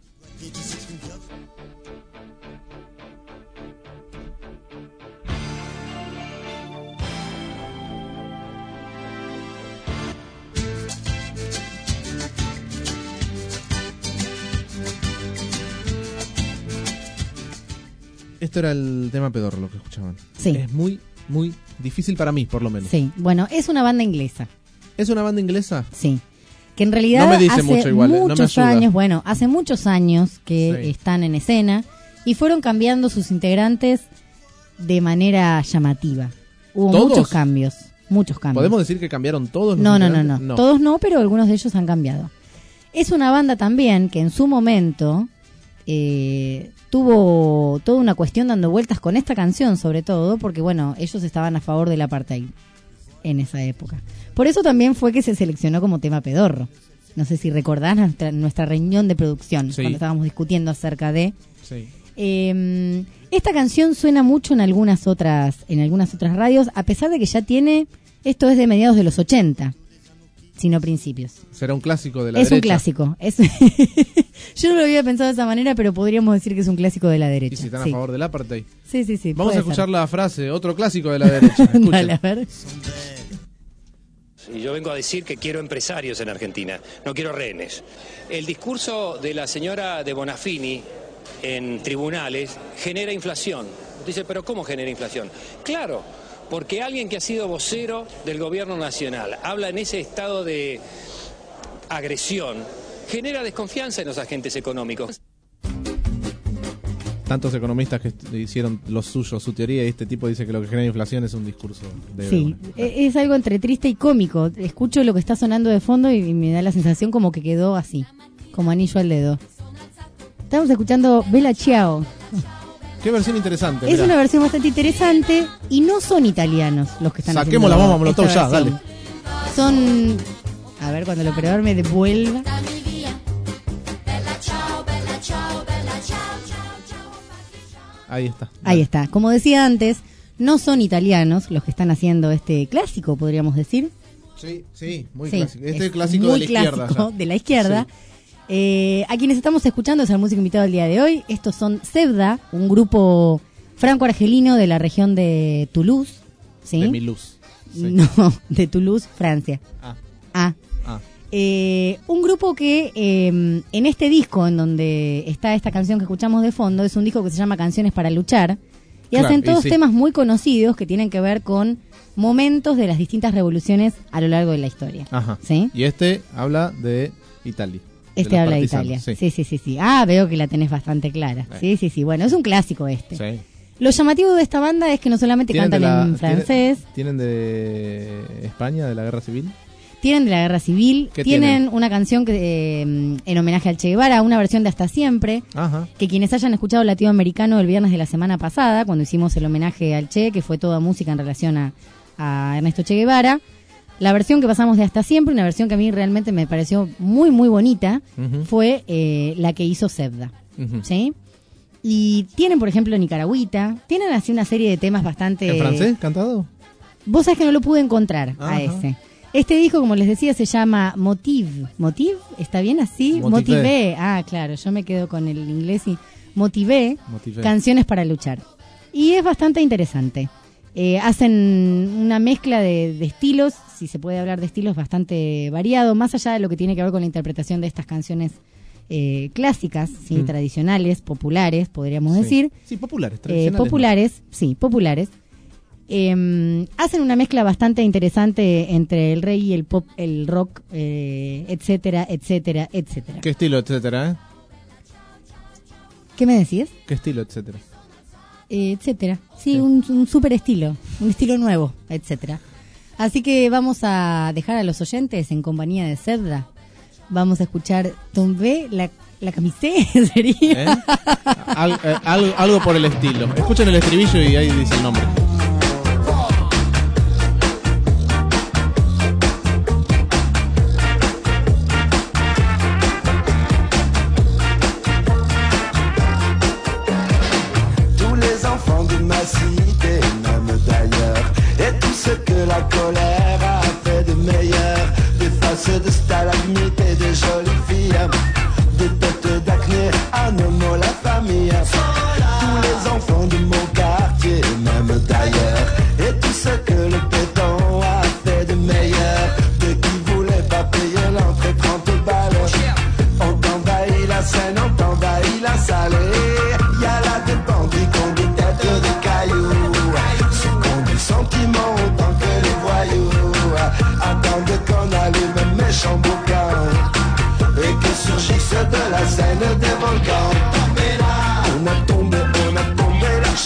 Esto era el tema pedorro, lo que escuchaban. Sí. Es muy, muy difícil para mí, por lo menos. Sí, bueno, es una banda inglesa. ¿Es una banda inglesa? Sí. Que en realidad No me dice hace mucho igual, eh, no me muchos ayuda. años, bueno, hace muchos años que Sí. están en escena y fueron cambiando sus integrantes de manera llamativa. Hubo ¿Todos? muchos cambios, muchos cambios. ¿Podemos decir que cambiaron todos los No, no, no, integrantes? no, todos no, pero algunos de ellos han cambiado. Es una banda también que en su momento eh, tuvo toda una cuestión dando vueltas con esta canción, sobre todo, porque bueno, ellos estaban a favor del apartheid en esa época. Por eso también fue que se seleccionó como tema pedorro. No sé si recordás nuestra, nuestra reunión de producción, Sí. cuando estábamos discutiendo acerca de... Sí. Eh, esta canción suena mucho en algunas otras en algunas otras radios, a pesar de que ya tiene... Esto es de mediados de los ochenta, sino principios. Será un clásico de la Es derecha. un clásico. Es Yo no lo había pensado de esa manera, pero podríamos decir que es un clásico de la derecha. Y si están sí. a favor del apartheid. Sí, sí, sí. Vamos a puede escuchar ser. la frase, otro clásico de la derecha. Escuchen. Dale, a ver. Y yo vengo a decir que quiero empresarios en Argentina, no quiero rehenes. El discurso de la señora de Bonafini en tribunales genera inflación. Dice, pero ¿cómo genera inflación? Claro, porque alguien que ha sido vocero del gobierno nacional habla en ese estado de agresión, genera desconfianza en los agentes económicos. Tantos economistas que est- hicieron lo suyo, su teoría, y este tipo dice que lo que genera inflación es un discurso de Sí, e- es algo entre triste y cómico. Escucho lo que está sonando de fondo y y me da la sensación como que quedó así, como anillo al dedo. Estamos escuchando Bella Ciao. Qué versión interesante. Es mirá. una versión bastante interesante y no son italianos los que están Saquemos haciendo la bomba molotov esta ya, dale. versión. Son, a ver, cuando el operador me devuelva. Ahí está. Ahí está. Como decía antes, no son italianos los que están haciendo este clásico, podríamos decir. Sí, sí, muy Sí, clásico. Este es es clásico muy de la izquierda. clásico ya. de la izquierda. Eh, a quienes estamos escuchando es al músico invitado del día de hoy. Estos son Zebda, un grupo franco-argelino de la región de Toulouse. ¿Sí? De Miluz. Sí. No, de Toulouse, Francia. Ah. Ah. Ah. Eh, un grupo que eh, en este disco en donde está esta canción que escuchamos de fondo es un disco que se llama Canciones para Luchar y Claro, hacen y todos sí. temas muy conocidos que tienen que ver con momentos de las distintas revoluciones a lo largo de la historia. Ajá. ¿Sí? Y este habla de Italia. Este los habla de partisanos, Italia. Sí. Sí, sí, sí, sí. Ah, veo que la tenés bastante clara. Eh. Sí, sí, sí. Bueno, es un clásico este. Sí. Lo llamativo de esta banda es que no solamente ¿Tienen cantan de la- en francés, ¿Tienen, tienen de España, de la guerra civil? tienen de la guerra civil, ¿Qué tienen, tienen? una canción que eh, en homenaje al Che Guevara, una versión de Hasta Siempre, Ajá. que quienes hayan escuchado Latinoamericano el viernes de la semana pasada, cuando hicimos el homenaje al Che, que fue toda música en relación a, a Ernesto Che Guevara, la versión que pasamos de Hasta Siempre, una versión que a mí realmente me pareció muy, muy bonita, Ujú. fue eh, la que hizo Zebda. Ujú. ¿Sí? Y tienen, por ejemplo, Nicaragüita, tienen así una serie de temas bastante... ¿En francés cantado? Vos sabés que no lo pude encontrar a Ajá. ese. Este disco, como les decía, se llama Motive. ¿Motive? ¿Está bien así? Motivé. Motivé. Ah, claro, yo me quedo con el inglés y Motivé, Motivé. canciones para luchar. Y es bastante interesante. Eh, hacen una mezcla de, de estilos, si se puede hablar de estilos, bastante variado, más allá de lo que tiene que ver con la interpretación de estas canciones eh, clásicas, ¿sí? Mm. tradicionales, populares, podríamos Sí. decir. Sí, populares, Eh, tradicionales. populares, sí, populares. Eh, hacen una mezcla bastante interesante entre el reggae y el pop, el rock, eh, etcétera, etcétera, etcétera. ¿Qué estilo, etcétera, eh? ¿Qué me decís? ¿Qué estilo, etcétera? Eh, etcétera. Sí, Un, un super estilo, un estilo nuevo, etcétera. Así que vamos a dejar a los oyentes en compañía de Zebda. Vamos a escuchar Tombe, la, la camiseta, sería. ¿Eh? Al- eh, algo, algo por el estilo. Escuchen el estribillo y ahí dice el nombre. Tous les enfants de ma cité, même d'ailleurs, et tout ce que la colère a fait de meilleur, des faces de stalagmites et de jolies filles, des têtes d'acné à Nomo la famille, tous les enfants de mon quartier, même d'ailleurs, et tout ce que le béton a fait de meilleur, de qui voulait pas payer l'entrée trente balles, on t'envahit la scène, on t'envahit la salle, et y a là des bandits qui ont des têtes de cailloux, ceux qui ont du sentiment autant que les voyous, attendent qu'on allume un méchant boucan, et que surgissent de la scène des volcans. On a tombé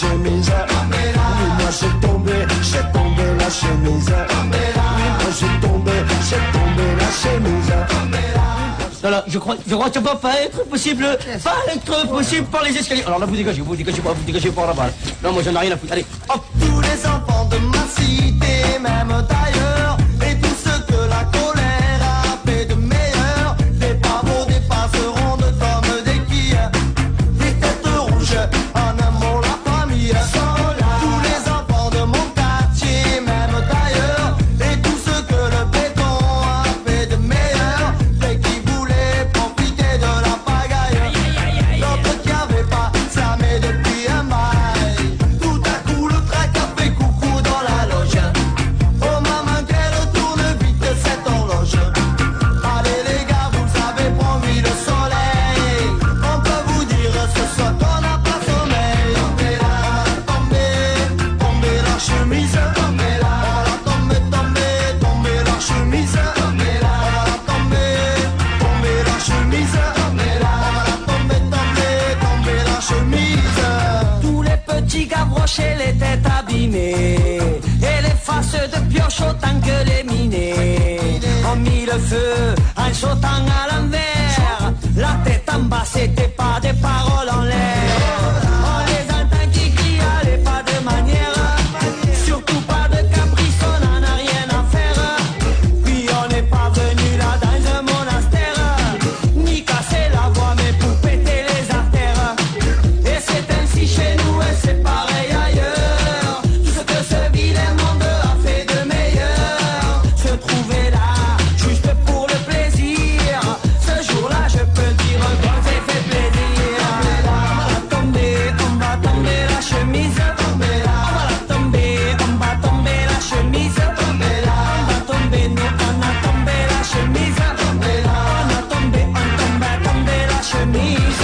chemise. Oui, moi j'ai tombé, j'ai tombé la chemise. Oui, moi j'ai tombé, j'ai tombé la chemise. Non, non, je crois, je crois que ça va pas être possible, pas être possible par les escaliers. Alors là, vous dégagez, vous dégagez pas, vous dégagez pas là-bas. Non, moi j'en ai rien à foutre. Allez, hop. Tous les enfants de ma cité, même d'ailleurs, et tout ce que la colère a fait de meilleur, les pavots dépasseront de comme des quilles, des têtes rouges, en un mot la famille. Tous les enfants de mon quartier, même d'ailleurs, et tout ce que le béton a fait de meilleur, les qui voulaient profiter de la pagaille, d'autres qui avaient pas slamé depuis un bail. Tout à coup le trac a fait coucou dans la loge. Oh maman qu'elle retourne vite cette horloge. Allez les gars, vous avez promis le soleil. On peut vous dire ce soir qu'on n'a pas sommeil. Tombez là, tombez, tombez la chemise. Tombez là, tombez, tombez, tombez la chemise. Tombez là, tombez, tombez la chemise. Tombez là, tombez, tombez, tombez la chemise. Tous les petits gavroches, les têtes abîmées, et les faces de pioche autant que les minés, ont mis le feu en sautant à l'envers. La tête en bas, c'était pas des paroles en l'air. On les entend qui crient, allez, pas de manière, surtout pas de caprice, on en a rien à faire. Puis on n'est pas venu là dans un monastère, ni casser la voix, mais pour péter les artères. Et c'est ainsi chez nous et c'est pareil ailleurs. Tout ce que ce vilain monde a fait de meilleur, se trouver là, juste pour le plaisir. Ce jour-là, je peux dire qu'on s'est fait plaisir. On va la tomber, on va tomber la chemise. On va la tomber, on va tomber la chemise. On va tomber, nous on a tombé la chemise. On a tombé, on tombe à tomber la chemise.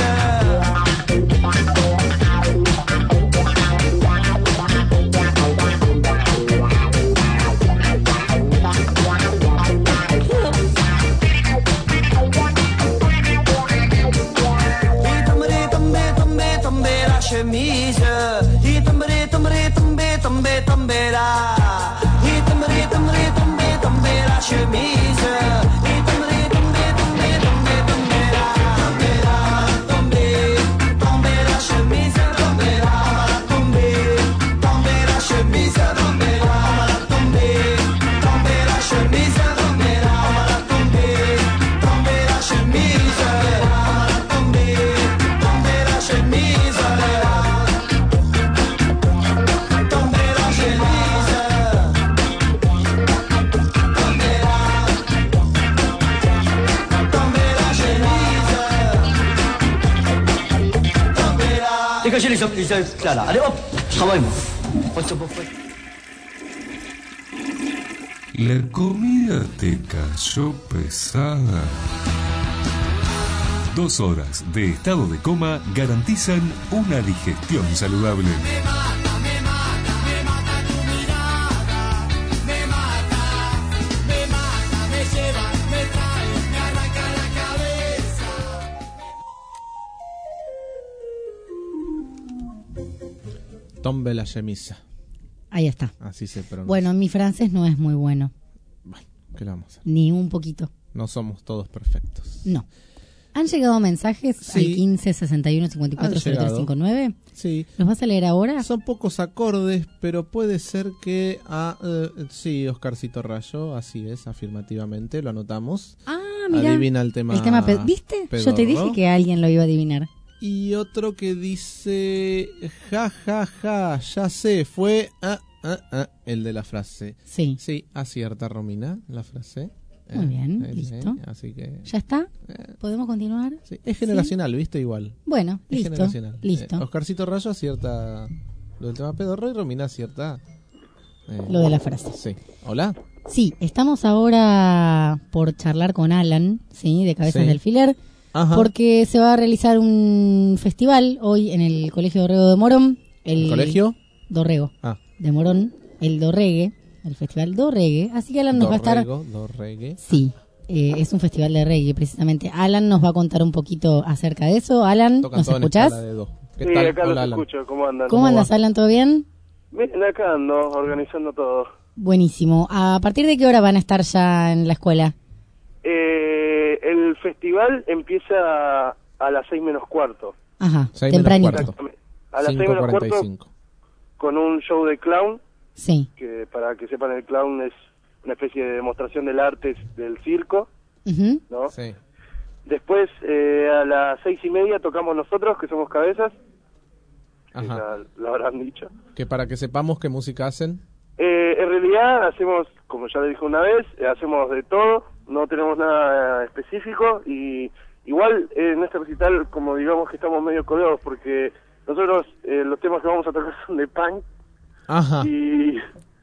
Il tomberait, tomber, tomber, tomber la chemise. Il tomberait, tomberait, tomber, tomber, tomber là. Il tomberait, tomberait, tomber, tomber la chemise. Il tomberait, tomber, tomber, tomber, tomber là. Tomber là, tomber, tomber la chemise. Tomber là, tomber, tomber la chemise. Tomber là, tomber, tomber la chemise. Tomber là, tomber, tomber la chemise. Tomber, tomber la chemise. Tomber la chemise. Tomber là, tomber la chemise. Tomber là. Dégagez les hommes, les hommes, là, là. Allez hop, je travaille moi. On se bouffe. La comida te cayó pesada. Dos horas de estado de coma garantizan una digestión saludable. Tombe la chemise. Ahí está. Así se pronuncia. Bueno, mi francés no es muy bueno. ¿Qué le vamos a hacer? Ni un poquito. No somos todos perfectos. No. ¿Han llegado mensajes Sí. al quince sesenta y uno cincuenta y cuatro cero tres cincuenta y nueve? Sí. ¿Los vas a leer ahora? Son pocos acordes, pero puede ser que... Ah, eh, sí, Oscarcito Rayo, así es, afirmativamente, lo anotamos. Ah, mira. Adivina el tema. El tema pe- ¿Viste? Yo te dije pedorro. que alguien lo iba a adivinar. Y otro que dice... Ja, ja, ja, ya sé, fue... Ah, ah, ah, el de la frase. Sí. Sí, acierta Romina la frase. Muy Eh, bien, eh, listo. eh, así que... ¿Ya está? ¿Podemos continuar? Sí, es generacional, ¿viste? Igual. Bueno, Es listo, generacional. listo. Eh, Oscarcito Rayo acierta lo del tema pedorro y Romina acierta... eh, Lo de la frase. Sí. ¿Hola? Sí, estamos ahora por charlar con Alan, ¿sí? De Cabezas Sí. de Alfiler, Ajá. porque se va a realizar un festival hoy en el Colegio Dorrego de Morón. El ¿Colegio? Dorrego Ah. de Morón, el Dorregue, el Festival Dorregue. Así que Alan nos va a estar... Dorrego, Dorregue. Sí, eh, es un festival de reggae precisamente. Alan nos va a contar un poquito acerca de eso. Alan, Tocan ¿nos todo en escuchás? escala de do. ¿Qué Sí, tal? acá Hola, los Alan. escucho, ¿cómo andan? ¿Cómo andas, Alan? ¿Todo bien? Bien, acá ando, organizando todo. Buenísimo. ¿A partir de qué hora van a estar ya en la escuela? Eh, el festival empieza a las seis menos cuarto. Ajá, seis menos tempranito. cuarto. Exactamente. A las cinco seis menos cuarenta y cuarto cinco. con un show de clown, Sí. que para que sepan el clown es una especie de demostración del arte del circo, Ujú. ¿no? Sí. Después eh, a las seis y media tocamos nosotros, que somos cabezas, que Ajá. ya lo habrán dicho. Que para que sepamos qué música hacen. Eh, en realidad hacemos, como ya le dije una vez, eh, hacemos de todo, no tenemos nada específico y igual eh, en este recital, como digamos que estamos medio colgados porque nosotros eh, los temas que vamos a tocar son de punk Ajá. y,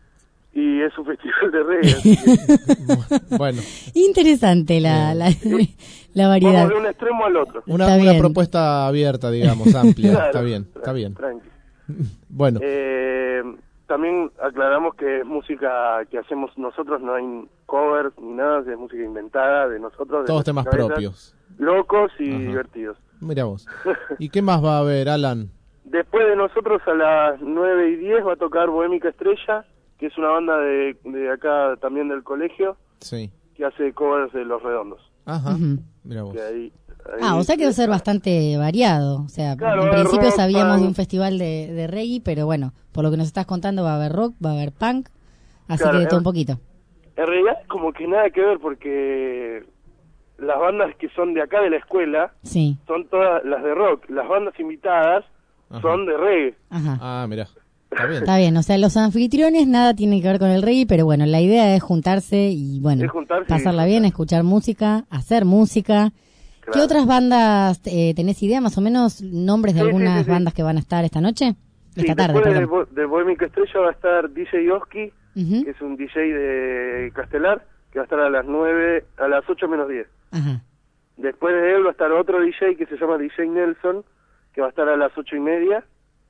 y es un festival de reggae. Así que Bueno, Interesante la, la, la variedad. vamos de un extremo al otro. una, Está una bien. propuesta abierta, digamos, amplia. Claro, Está bien, está bien. Tranqui. Bueno, Eh, también aclaramos que es música que hacemos nosotros, no hay covers ni nada, es música inventada de nosotros. de todos nuestras temas cabezas, propios. Locos y Ajá. divertidos. Mira vos. ¿Y qué más va a haber, Alan? Después de nosotros a las nueve y diez va a tocar Bohémica Estrella, que es una banda de, de acá también del colegio, Sí. que hace covers de Los Redondos. Ajá. Ujú. Mira vos. Que ahí, ahí- Ah, o sea que va a ser bastante variado. O sea, Claro, en va a haber principio rock, sabíamos de punk. un festival de, de reggae, pero bueno, por lo que nos estás contando va a haber rock, va a haber punk, así Claro, que de todo eh. un poquito. En realidad como que nada que ver porque las bandas que son de acá de la escuela Sí. son todas las de rock, las bandas invitadas Ajá. son de reggae. Ajá. Ah, mira. Está bien. Está bien, o sea, los anfitriones nada tienen que ver con el reggae, pero bueno, la idea es juntarse y bueno, Es juntarse y pasarla bien, escuchar música, hacer música. ¿Qué Claro. otras bandas eh, tenés idea, más o menos, nombres de Sí, sí, algunas sí, sí. bandas que van a estar esta noche? Sí, Esta tarde, después de, perdón. Bo- de Bohémica Estrella va a estar D J Oski, Ujú. que es un D J de Castelar, que va a estar a las nueve, a las ocho menos diez. Ajá. Después de él va a estar otro D J que se llama D J Nelson, que va a estar a las ocho y media,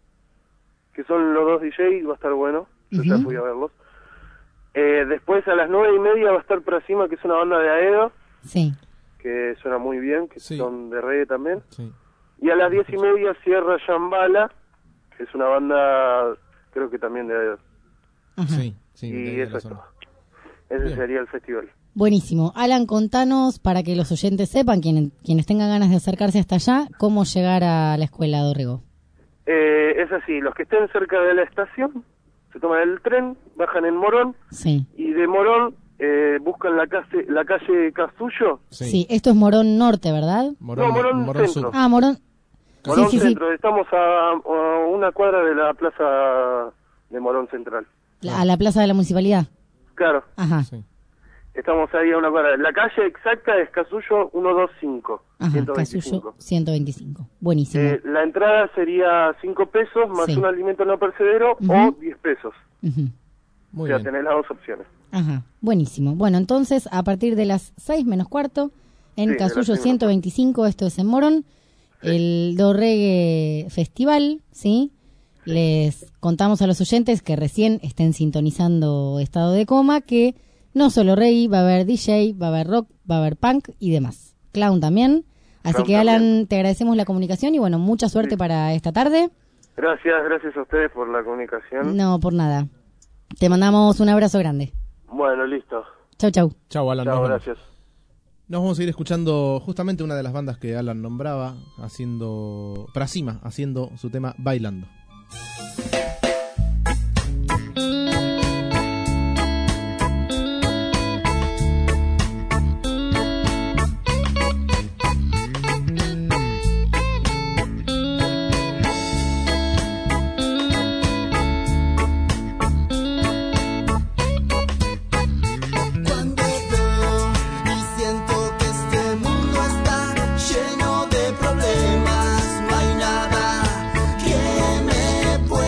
que son los dos D J, va a estar bueno, yo ya Ujú. fui a verlos. Eh, después a las nueve y media va a estar Prasima, que es una banda de Aedo, Sí. que suena muy bien, que Sí. son de reggae también. Sí. Y a las diez y media cierra Shambhala, que es una banda, creo que también de Aedo. Ajá. Sí, sí. de ahí Y de eso la es zona. todo. Ese Bien. sería el festival. Buenísimo. Alan, contanos, para que los oyentes sepan, quienes, quienes tengan ganas de acercarse hasta allá, cómo llegar a la escuela de Dorrego. Eh, es así, los que estén cerca de la estación, se toman el tren, bajan en Morón, Sí. y de Morón eh, buscan la calle, la calle Casullo. Sí. Esto es Morón Norte, ¿verdad? Morón, No, Morón Morón Centro. Sur. Ah, Morón. Morón sí, sí, sí. Centro, estamos a, a una cuadra de la plaza de Morón Central. La- a la plaza de la municipalidad. Claro, Ajá. Sí. estamos ahí a una cuadra. La calle exacta es Casullo ciento veinticinco. Ajá. ciento Casullo veinticinco. ciento veinticinco. Buenísimo. Eh, la entrada sería cinco pesos más Sí. un alimento no perecedero Ujú. o diez pesos. Ujú. Muy o sea, bien. tenés las dos opciones. Ajá. Buenísimo. Bueno, entonces, a partir de las seis menos cuarto, en Sí, de las Casullo seis menos ciento veinticinco, esto es en Morón, el Dorregue Festival, ¿sí? Les contamos a los oyentes que recién estén sintonizando Estado de Coma que no solo reggae, va a haber D J, va a haber rock, va a haber punk y demás. Clown también. Así Clown que Alan, también. te agradecemos la comunicación y bueno, mucha suerte Sí. para esta tarde. Gracias, gracias a ustedes por la comunicación. No, por nada. Te mandamos un abrazo grande. Bueno, listo. Chau, chau. Chau, Alan. Chao, nos vemos. gracias. Nos vamos a ir escuchando justamente una de las bandas que Alan nombraba, haciendo Prasima, haciendo su tema Bailando. Cuando veo y siento que este mundo está lleno de problemas, no hay nada que me pueda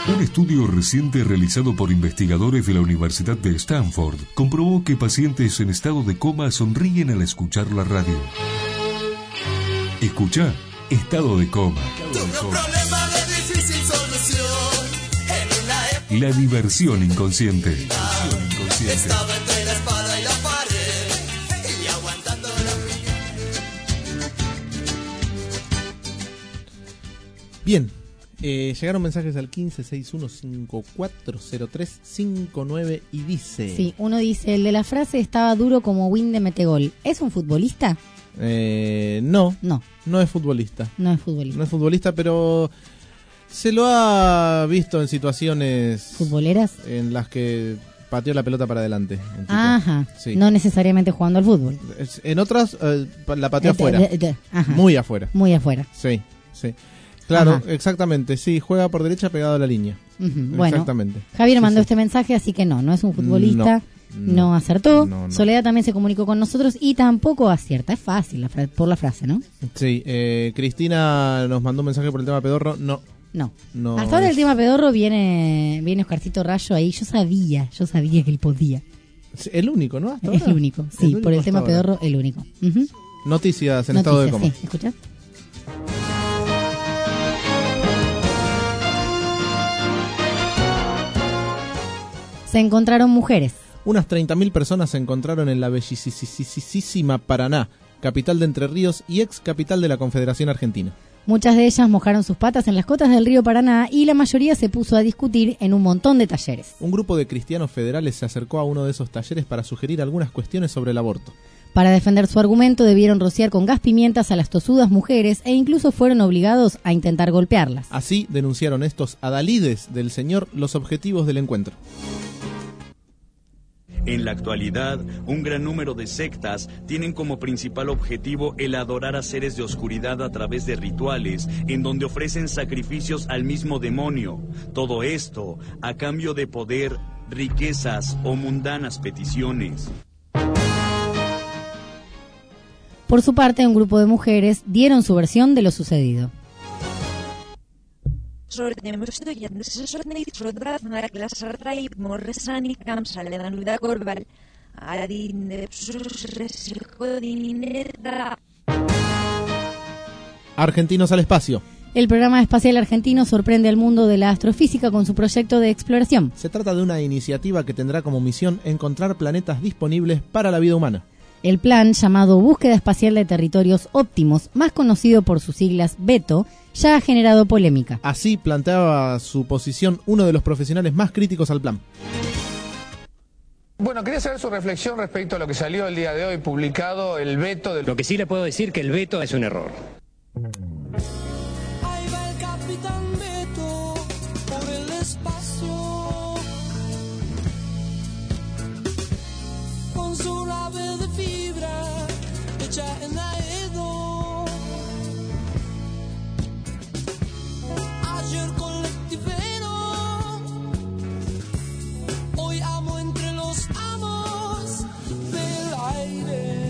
Un estudio reciente realizado por investigadores de la Universidad de Stanford comprobó que pacientes en estado de coma sonríen al escuchar la radio. Escucha, estado de coma. La diversión inconsciente. Estaba entre la espada y la pared y aguantando la... Bien, eh, llegaron mensajes al quince sesenta y uno cincuenta y cuatro cero tres cincuenta y nueve y dice... Sí, uno dice, el de la frase estaba duro como Win de Metegol. ¿Es un futbolista? Eh, no, no, no es futbolista. No es futbolista. No es futbolista, pero se lo ha visto en situaciones... ¿Futboleras? En las que pateó la pelota para adelante. Ajá, sí. No necesariamente jugando al fútbol. En otras eh, la pateó Eh, afuera. de- de- ajá. Muy afuera. Muy afuera. Sí, sí. Claro, Ajá. exactamente, sí, juega por derecha pegado a la línea. Ujú, bueno, Exactamente. Javier Sí, mandó sí. este mensaje, así que no, no es un futbolista, No, no, no, acertó. no, no. Soledad también se comunicó con nosotros y tampoco acierta. Es fácil la fra- por la frase, ¿no? Sí, eh, Cristina nos mandó un mensaje por el tema pedorro. No. No. No Hasta ahora es- el tema pedorro viene, viene Oscarcito Rayo ahí. Yo sabía, yo sabía que él podía. El único, ¿no? Hasta Es ahora. el único, sí, único por el hasta tema ahora. pedorro, el único. Ujú. Noticias en estado de coma. Noticias, sí, ¿escuchás? Se encontraron mujeres. Unas treinta mil personas se encontraron en la bellicísima Paraná, capital de Entre Ríos y ex capital de la Confederación Argentina. Muchas de ellas mojaron sus patas en las cotas del río Paraná y la mayoría se puso a discutir en un montón de talleres. Un grupo de cristianos federales se acercó a uno de esos talleres para sugerir algunas cuestiones sobre el aborto. Para defender su argumento debieron rociar con gas pimientas a las tosudas mujeres e incluso fueron obligados a intentar golpearlas. Así denunciaron estos adalides del Señor los objetivos del encuentro. En la actualidad, un gran número de sectas tienen como principal objetivo el adorar a seres de oscuridad a través de rituales, en donde ofrecen sacrificios al mismo demonio. Todo esto a cambio de poder, riquezas o mundanas peticiones. Por su parte, un grupo de mujeres dieron su versión de lo sucedido. Argentinos al espacio. El programa espacial argentino sorprende al mundo de la astrofísica con su proyecto de exploración. Se trata de una iniciativa que tendrá como misión encontrar planetas disponibles para la vida humana. El plan, llamado Búsqueda Espacial de Territorios Óptimos, más conocido por sus siglas BETO, ya ha generado polémica. Así planteaba su posición uno de los profesionales más críticos al plan. Bueno, quería saber su reflexión respecto a lo que salió el día de hoy publicado, el veto del... Lo que sí le puedo decir que el veto es un error. Ahí va el Capitán Beto por el espacio con su nave de fibra hecha en Aedo. Ayer colectivero, hoy amo entre los amos del aire.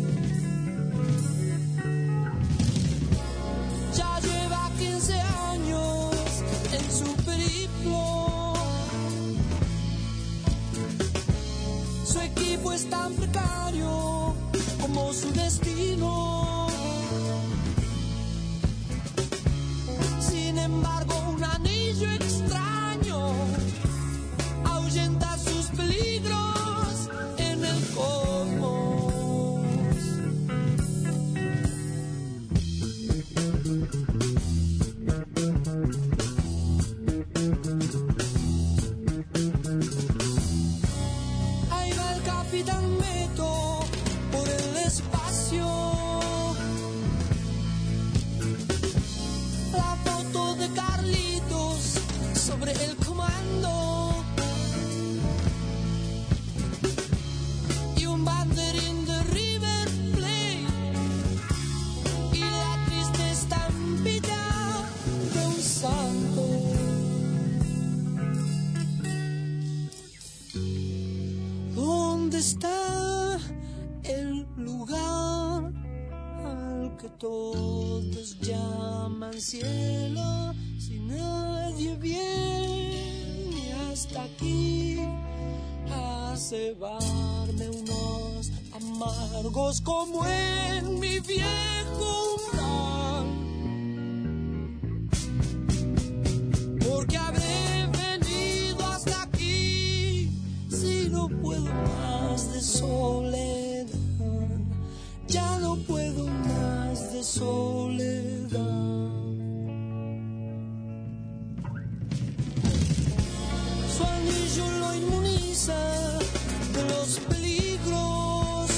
Ya lleva quince años en su periplo. Su equipo es tan precario como su destino. Sin embargo, un anillo extraño ahuyenta sus peligros en el cosmos. Ahí va el Capitán Beto por el espacio. La foto de Carlitos sobre el comando. Y un banderín de River Plate. Y la triste estampilla de un santo. ¿Dónde está el lugar al que todos llaman cielo si nadie viene hasta aquí a cebarme unos amargos como en mi viejo umbral. Porque habré venido hasta aquí si no puedo más de soledad. Ya no puedo más de soledad. Su anillo lo inmuniza de los peligros,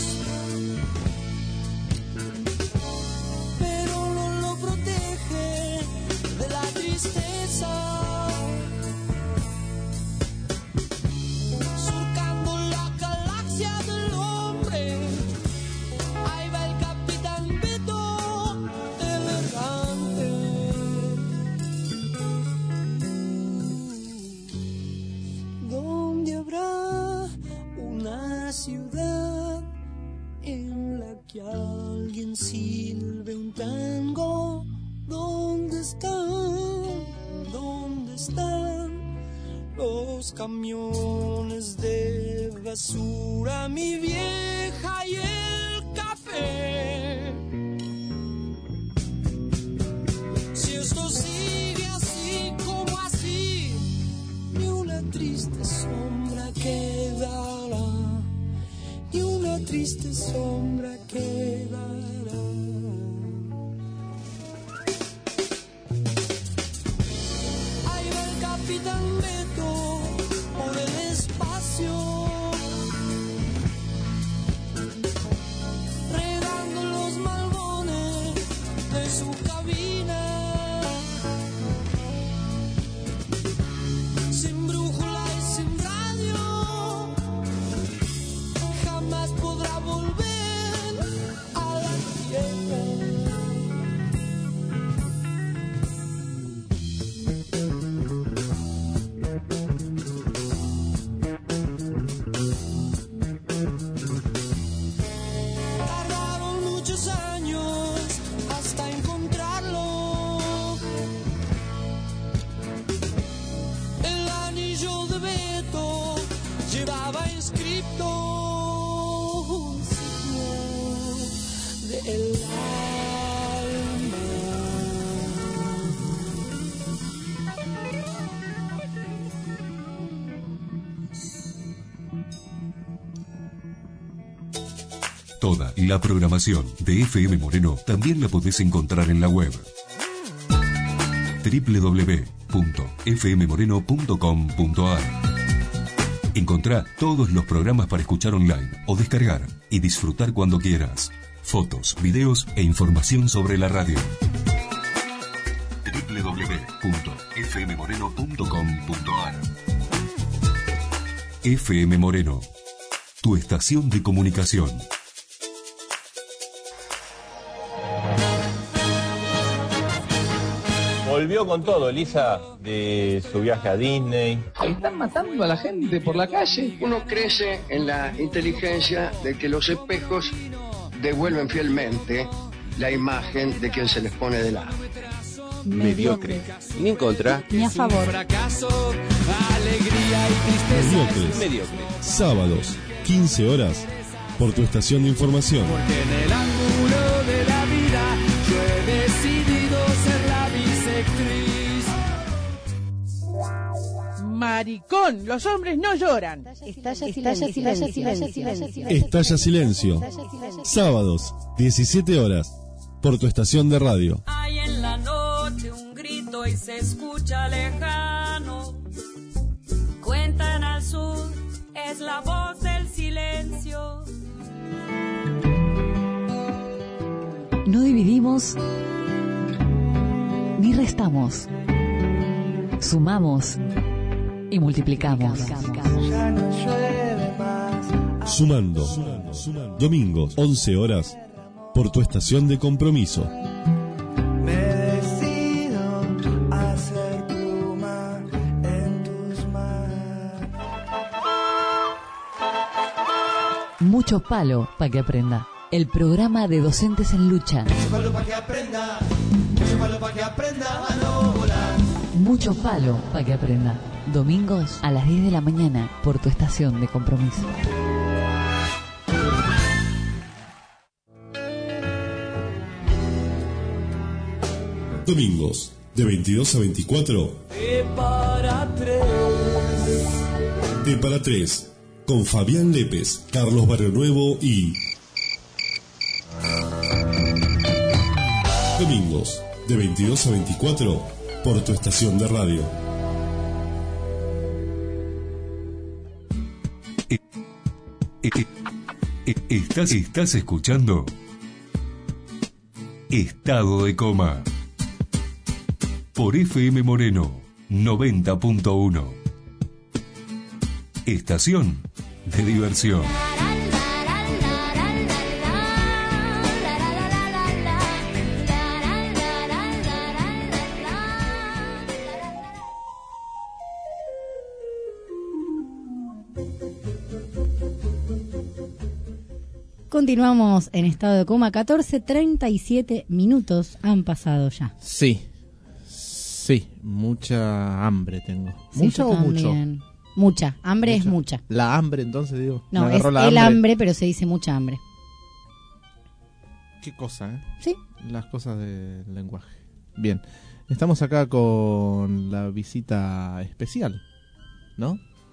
pero no lo protege de la tristeza. Surcando la galaxia del hombre, ahí va el Capitán Beto, el errante. ¿Dónde habrá una ciudad en la que alguien silbe un tango? ¿Dónde están? ¿Dónde están los camiones de basura, mi vieja y el café? Si esto sigue así como así, ni una triste sombra quedará, ni una triste sombra quedará. Ahí va el Capitán Beto por el espacio, regando los malbones de su cabina, sin brújula y sin radio, jamás podrá volver a la tierra. Tardaron muchos años hasta encontrarlo. El anillo de Beto llevaba inscripto un signo del Toda la programación de F M Moreno también la podés encontrar en la web doble u doble u doble u punto f m moreno punto com punto a r. Encontrá todos los programas para escuchar online o descargar y disfrutar cuando quieras. Fotos, videos e información sobre la radio. doble u doble u doble u punto f m moreno punto com punto a r. F M Moreno, tu estación de comunicación. Volvió con todo, Elisa, de su viaje a Disney. Están matando a la gente por la calle. Uno crece en la inteligencia de que los espejos devuelven fielmente la imagen de quien se les pone de lado. Mediocre. Ni en contra. Ni a favor. Mediocres. Mediocre. Sábados, quince horas, por tu estación de información. Porque en el ángulo de la vida yo he decidido ser la bisectriz. Maricón, los hombres no lloran. Estalla silencio, estalla silencio. Estalla Silencio. Sábados, diecisiete horas, por tu estación de radio. Hay en la noche un grito y se escucha lejano. Cuentan al sur, es la voz del silencio. No dividimos ni restamos. Sumamos y multiplicamos. Ya no llueve más. Sumando. Domingos, once horas, por tu estación de compromiso. Me decido a ser pluma en tus manos. Mucho palo para que aprenda. El programa de docentes en lucha. Mucho palo para que aprenda, mucho palo para que aprenda a no volar. Mucho palo para que aprenda. Domingos a las diez de la mañana por tu estación de compromiso. Domingos, de veintidós a veinticuatro. De para tres. De para tres. Con Fabián Lépez, Carlos Barrio Nuevo y... Domingos, de veintidós a veinticuatro, por tu estación de radio. Estás, estás escuchando Estado de Coma por F M Moreno noventa punto uno. Estación de diversión. Continuamos en estado de coma. Catorce treinta y siete minutos han pasado ya. Sí, sí, mucha hambre tengo. Sí, ¿Mucha yo o también. mucho? Mucha, hambre Mucha. es mucha. La hambre, entonces digo. No, me es agarró la el hambre. hambre, pero se dice mucha hambre. Qué cosa, ¿eh? Sí. Las cosas del lenguaje. Bien, estamos acá con la visita especial, ¿no?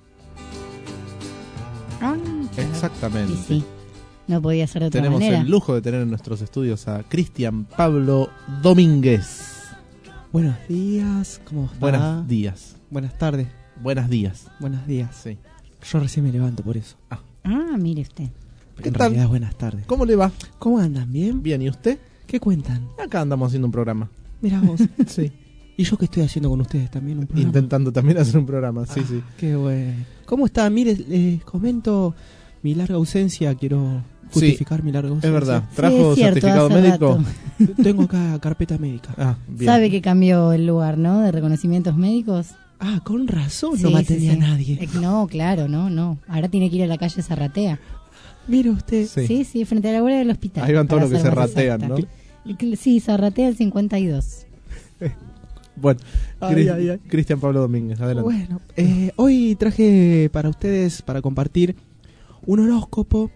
Ah, Exactamente. y sí, no podía ser de otra Tenemos manera. el lujo de tener en nuestros estudios a Cristian Pablo Domínguez. Buenos días, ¿cómo está? Buenos días. Buenas tardes. Buenos días. Buenos días. Sí. Yo recién me levanto por eso. Ah, Ah, mire usted. ¿Qué en tal? realidad, buenas tardes. ¿Cómo le va? ¿Cómo andan? ¿Bien? Bien, ¿y usted? ¿Qué cuentan? Acá andamos haciendo un programa. Mirá vos. Sí. ¿Y yo qué estoy haciendo con ustedes también? Un programa. Intentando también hacer un programa, sí, Ah, sí. Qué bueno. ¿Cómo está? Mire, les comento mi larga ausencia. Quiero justificar Sí, mi larga es ausencia. verdad. Sí, ¿Trajo es cierto, certificado hace médico? rato. Tengo acá carpeta médica. Ah, bien. Sabe que cambió el lugar, ¿no? De reconocimientos médicos. Ah, con razón, Sí, no me sí, atendía sí. nadie. Eh, No, claro, no, no. Ahora tiene que ir a la calle Zarratea. Mire usted. Sí. Sí, sí, frente a la guardia del hospital. Ahí van todos para los que ser se más ratean, exacta. Y- Sí, Zarratea el cincuenta y dos. Bueno, Ay, Cris- ay, ay. Cristian Pablo Domínguez, adelante. Bueno, eh, hoy traje para ustedes, para compartir, un horóscopo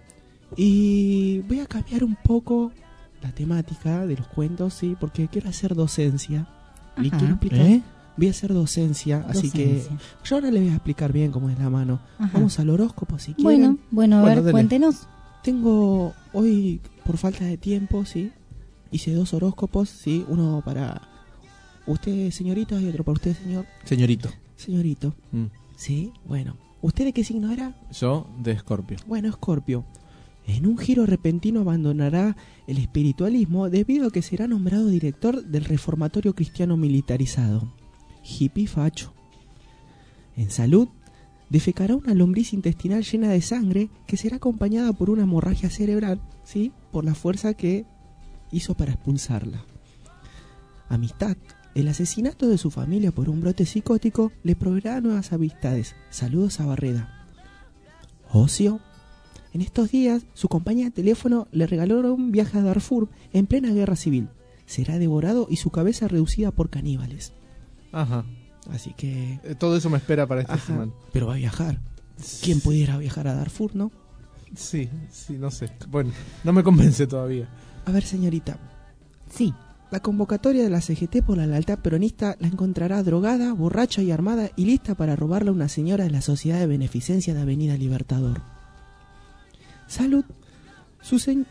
y voy a cambiar un poco la temática de los cuentos, sí, porque quiero hacer docencia. Y Ajá. quiero explicar. ¿Eh? Voy a hacer docencia, así Docencia. que yo ahora les voy a explicar bien cómo es la mano. Ajá. Vamos al horóscopo si quieren. Bueno, bueno, a Bueno, ver, dele. cuéntenos. Tengo hoy, por falta de tiempo, sí, hice dos horóscopos, sí, uno para usted, señorita, y otro para usted, señor. Señorito. Señorito, Mm. sí, bueno. ¿Usted de qué signo era? Yo de Escorpio. Bueno, Escorpio. En un giro repentino abandonará el espiritualismo debido a que será nombrado director del reformatorio cristiano militarizado. Hippie facho. En salud, defecará una lombriz intestinal llena de sangre que será acompañada por una hemorragia cerebral, ¿sí? Por la fuerza que hizo para expulsarla. Amistad. El asesinato de su familia por un brote psicótico le proveerá nuevas amistades. Saludos a Barreda. Ocio. En estos días, su compañía de teléfono le regaló un viaje a Darfur en plena guerra civil. Será devorado y su cabeza reducida por caníbales. Ajá. Así que... Eh, Todo eso me espera para esta Ajá, semana. pero va a viajar. ¿Quién pudiera viajar a Darfur, no? Sí, sí, no sé. Bueno, no me convence todavía. A ver, señorita. Sí. La convocatoria de la C G T por la lealtad peronista la encontrará drogada, borracha y armada y lista para robarle a una señora de la Sociedad de Beneficencia de Avenida Libertador. Salud. Su, se...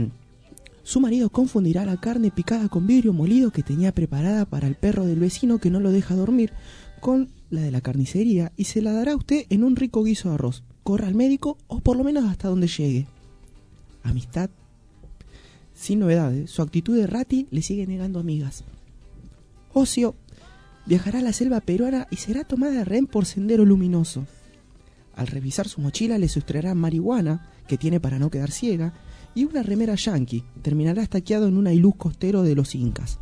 Su marido confundirá la carne picada con vidrio molido que tenía preparada para el perro del vecino que no lo deja dormir con la de la carnicería y se la dará a usted en un rico guiso de arroz. Corra al médico o por lo menos hasta donde llegue. Amistad. Sin novedades, su actitud de rati le sigue negando amigas. Ocio. Viajará a la selva peruana y será tomada de rehén por Sendero Luminoso. Al revisar su mochila le sustraerá marihuana, que tiene para no quedar ciega, y una remera yankee. Terminará estaqueado en un hiluz costero de los incas.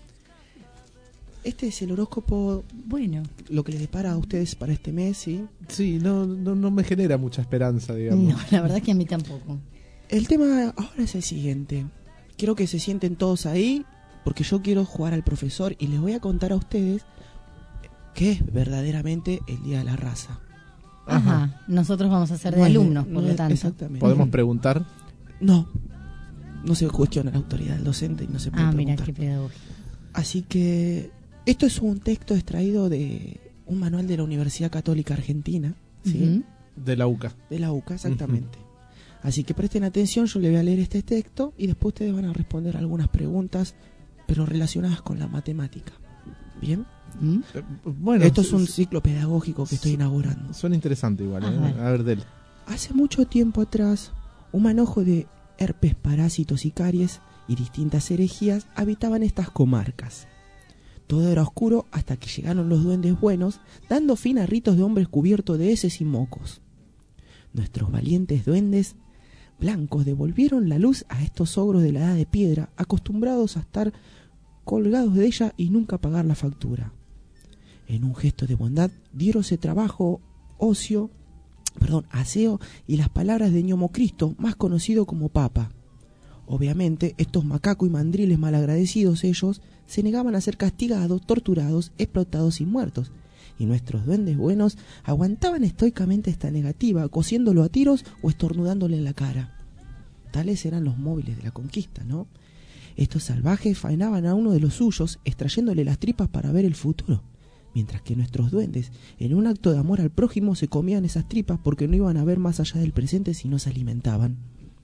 Este es el horóscopo, bueno, lo que les depara a ustedes para este mes, ¿sí? Sí, no, no, no me genera mucha esperanza, digamos. No, la verdad es que a mí tampoco. El tema ahora es el siguiente. Quiero que se sienten todos ahí, porque yo quiero jugar al profesor y les voy a contar a ustedes que es verdaderamente el Día de la Raza. Ajá. Nosotros vamos a ser de No es- alumnos, por no lo es- tanto. Exactamente. ¿Podemos preguntar? No, no se cuestiona la autoridad del docente y no se puede Ah, mira, preguntar. qué pedagógico. Así que esto es un texto extraído de un manual de la Universidad Católica Argentina, ¿sí? Ujú. De la U C A. De la U C A, exactamente. Así que presten atención, yo le voy a leer este texto y después ustedes van a responder algunas preguntas, pero relacionadas con la matemática. ¿Bien? ¿Mm? Eh, Bueno, Esto es un s- ciclo pedagógico que estoy inaugurando. Suena interesante igual, A ¿eh? ver. A ver, Del. Hace mucho tiempo atrás, un manojo de herpes, parásitos y caries y distintas herejías habitaban estas comarcas. Todo era oscuro hasta que llegaron los duendes buenos, dando fin a ritos de hombres cubiertos de heces y mocos. Nuestros valientes duendes blancos devolvieron la luz a estos ogros de la edad de piedra, acostumbrados a estar colgados de ella y nunca pagar la factura. En un gesto de bondad, diéronse trabajo, ocio, perdón, aseo y las palabras de Ñomo Cristo, más conocido como Papa. Obviamente, estos macacos y mandriles malagradecidos ellos se negaban a ser castigados, torturados, explotados y muertos. Y nuestros duendes buenos aguantaban estoicamente esta negativa, cosiéndolo a tiros o estornudándole en la cara. Tales eran los móviles de la conquista, ¿no? Estos salvajes faenaban a uno de los suyos, extrayéndole las tripas para ver el futuro. Mientras que nuestros duendes, en un acto de amor al prójimo, se comían esas tripas porque no iban a ver más allá del presente si no se alimentaban.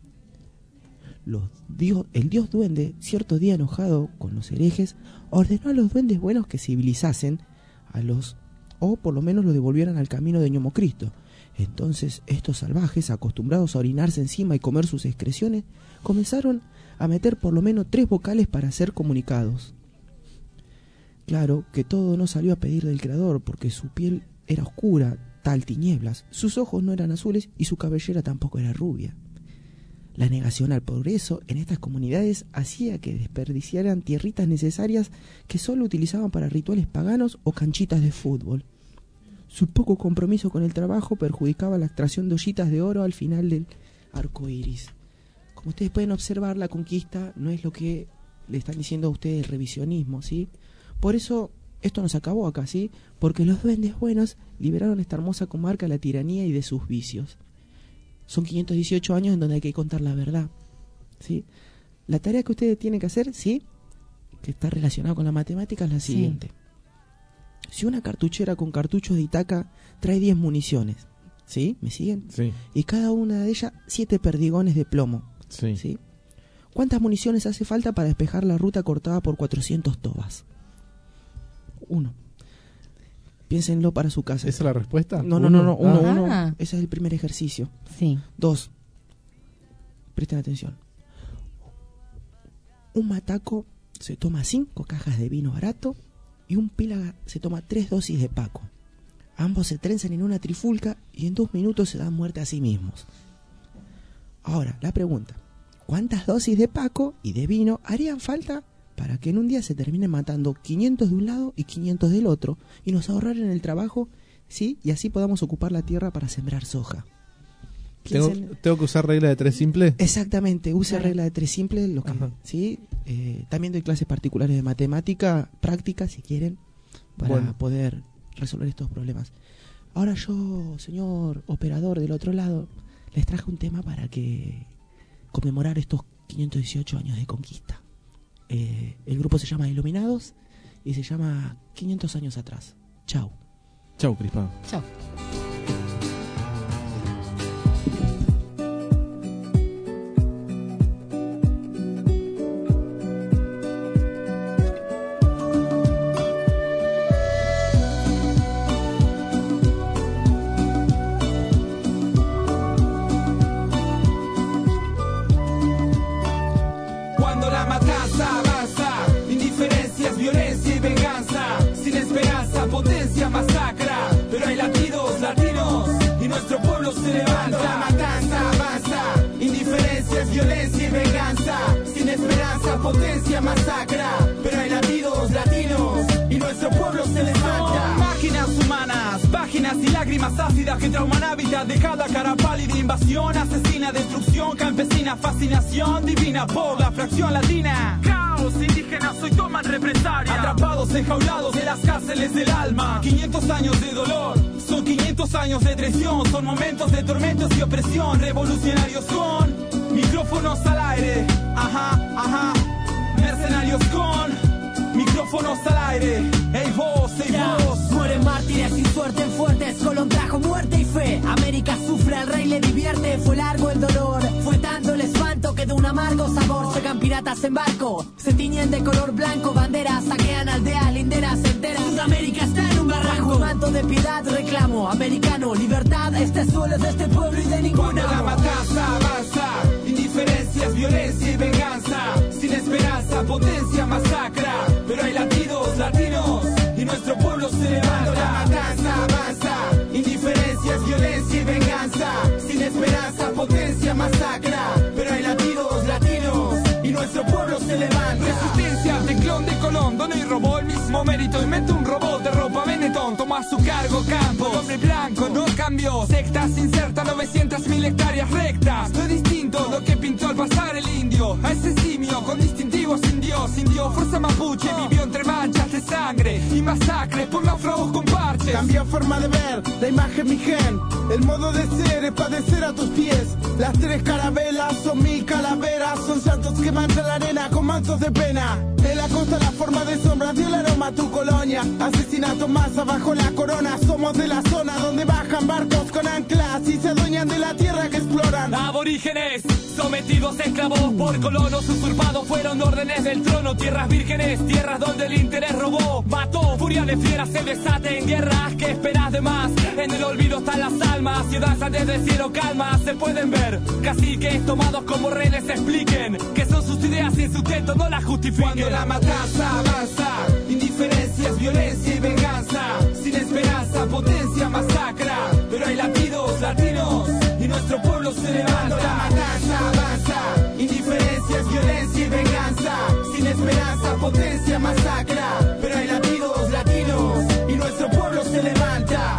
Los dios, el dios duende, cierto día enojado con los herejes, ordenó a los duendes buenos que civilizasen a los, o por lo menos los devolvieran al camino de Ñomo Cristo. Entonces estos salvajes, acostumbrados a orinarse encima y comer sus excreciones, comenzaron a meter por lo menos tres vocales para ser comunicados. Claro que todo no salió a pedir del creador, porque su piel era oscura, tal tinieblas, sus ojos no eran azules y su cabellera tampoco era rubia. La negación al progreso en estas comunidades hacía que desperdiciaran tierritas necesarias que solo utilizaban para rituales paganos o canchitas de fútbol. Su poco compromiso con el trabajo perjudicaba la extracción de ollitas de oro al final del arco iris. Como ustedes pueden observar, la conquista no es lo que le están diciendo a ustedes el revisionismo, ¿sí? Por eso esto no se acabó acá, ¿sí? Porque los duendes buenos liberaron esta hermosa comarca de la tiranía y de sus vicios. Son quinientos dieciocho años en donde hay que contar la verdad, ¿sí? La tarea que ustedes tienen que hacer, ¿sí?, que está relacionada con la matemática, es la siguiente. Sí. Si una cartuchera con cartuchos de Itaca trae diez municiones, ¿sí? ¿Me siguen? Sí. Y cada una de ellas siete perdigones de plomo, Sí. ¿sí? ¿Cuántas municiones hace falta para despejar la ruta cortada por cuatrocientos tobas? Uno. Piénsenlo para su casa. ¿Esa es la respuesta? No, no, no, no. Uno, Ah. uno. Ese es el primer ejercicio. Sí. Dos. Presten atención. Un mataco se toma cinco cajas de vino barato y un pílaga se toma tres dosis de Paco. Ambos se trenzan en una trifulca y en dos minutos se dan muerte a sí mismos. Ahora, la pregunta. ¿Cuántas dosis de Paco y de vino harían falta para que en un día se terminen matando quinientos de un lado y quinientos del otro y nos ahorraran el trabajo, ¿sí? Y así podamos ocupar la tierra para sembrar soja? ¿Tengo, Piensen- ¿Tengo que usar regla de tres simple? Exactamente, use Claro. regla de tres simple, lo que, Ajá. ¿sí? Eh, también doy clases particulares de matemática práctica, si quieren, para Bueno. poder resolver estos problemas. Ahora yo, señor operador del otro lado, les traje un tema para que conmemorar estos quinientos dieciocho años de conquista. Eh, el grupo se llama Iluminados y se llama quinientos años atrás. Chau. Chau, Crispado. Chao. Cuando la matanza avanza, indiferencia es violencia y venganza. Sin esperanza, potencia, masacra. Pero hay latidos, latinos, y nuestro pueblo se levanta. La matanza avanza, indiferencia es violencia y venganza. Sin esperanza, potencia, masacra. Pero hay latidos, latinos, y nuestro pueblo se levanta. Máquinas humanas, páginas y lágrimas ácidas que trauman hábitat de cada cara pálida. Invasión, asesina, destrucción campesina, fascinación divina por la fracción latina. esclavos, indígenas hoy toman represalias. Atrapados, enjaulados de las cárceles del alma. quinientos años de dolor, son quinientos años de traición. Son momentos de tormentos y opresión. Revolucionarios con micrófonos al aire. Ajá, ajá. Mercenarios con micrófonos al aire. Ey vos, ey yeah. vos. Mueren mártires sin suerte en fuertes. Colón trajo muerte y fe. América sufre, al rey le divierte. Fue largo el dolor, fue tanto el espanto que de un amargo sabor llegan piratas en barco. Se tiñen de color blanco, banderas saquean aldeas linderas enteras. Sudamérica está en un barranco. Bajo manto de piedad reclamo americano. Libertad, este suelo es de este pueblo y de ninguna. Cuando la matanza avanza, indiferencias, violencia y venganza. Sin esperanza, potencia, masacra. Pero hay latidos, latinos, y nuestro pueblo se levanta. La matanza avanza, indiferencias, violencia y venganza. Sin esperanza, potencia, masacra. Pero hay latidos, latinos, y nuestro pueblo se levanta. Resistencia de clon de Colón, donde robó el mismo mérito. Inventa un robot de ropa Benetton, toma a su cargo campo. El hombre blanco no cambió, sectas inserta novecientas mil hectáreas rectas. No es distinto lo que pintó al pasar el indio. A ese simio con distintivos indios, indio, fuerza mapuche, vivió entre manchas de sangre y masacres por náufragos con parches. Cambió forma de ver, la imagen mi gen. El modo de ser es padecer a tus pies. Las tres carabelas son mil calaveras. Son santos que manchan la arena con mantos de pena. En la costa la forma de sombra dio el aroma a tu colonia. Asesinatos más abajo la corona. Somos de la zona donde bajan barcos con anclas y se adueñan de la tierra que exploran. Aborígenes, sometidos a esclavos por colonos usurpados, fueron órdenes del trono. Tierras vírgenes, tierras donde el interés robó, mató. Furia de fieras se desate en guerras. ¿Qué esperas de más? En el olvido están las almas. Ciudades desde el cielo calma se pueden ver. Caciques tomados como rehenes expliquen que son sus ideas y en su teto no las justifiquen. Cuando la matanza avanza, indiferencias, violencia y venganza. Sin esperanza, potencia, masacra. Pero hay latidos, latinos, y nuestro pueblo se levanta. La matanza avanza, indiferencias, violencia y venganza. Sin esperanza, potencia, masacra. Pero hay latidos, latinos, y nuestro pueblo se levanta.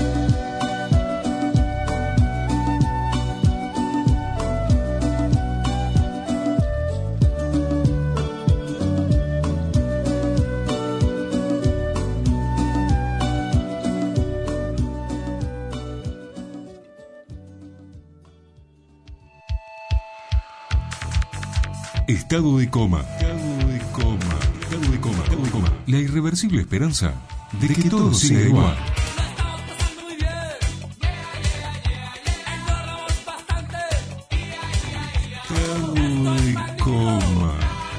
Estado de coma. Estado de coma. Estado de coma. Estado de coma. La irreversible esperanza de que todo siga igual. Estado de coma.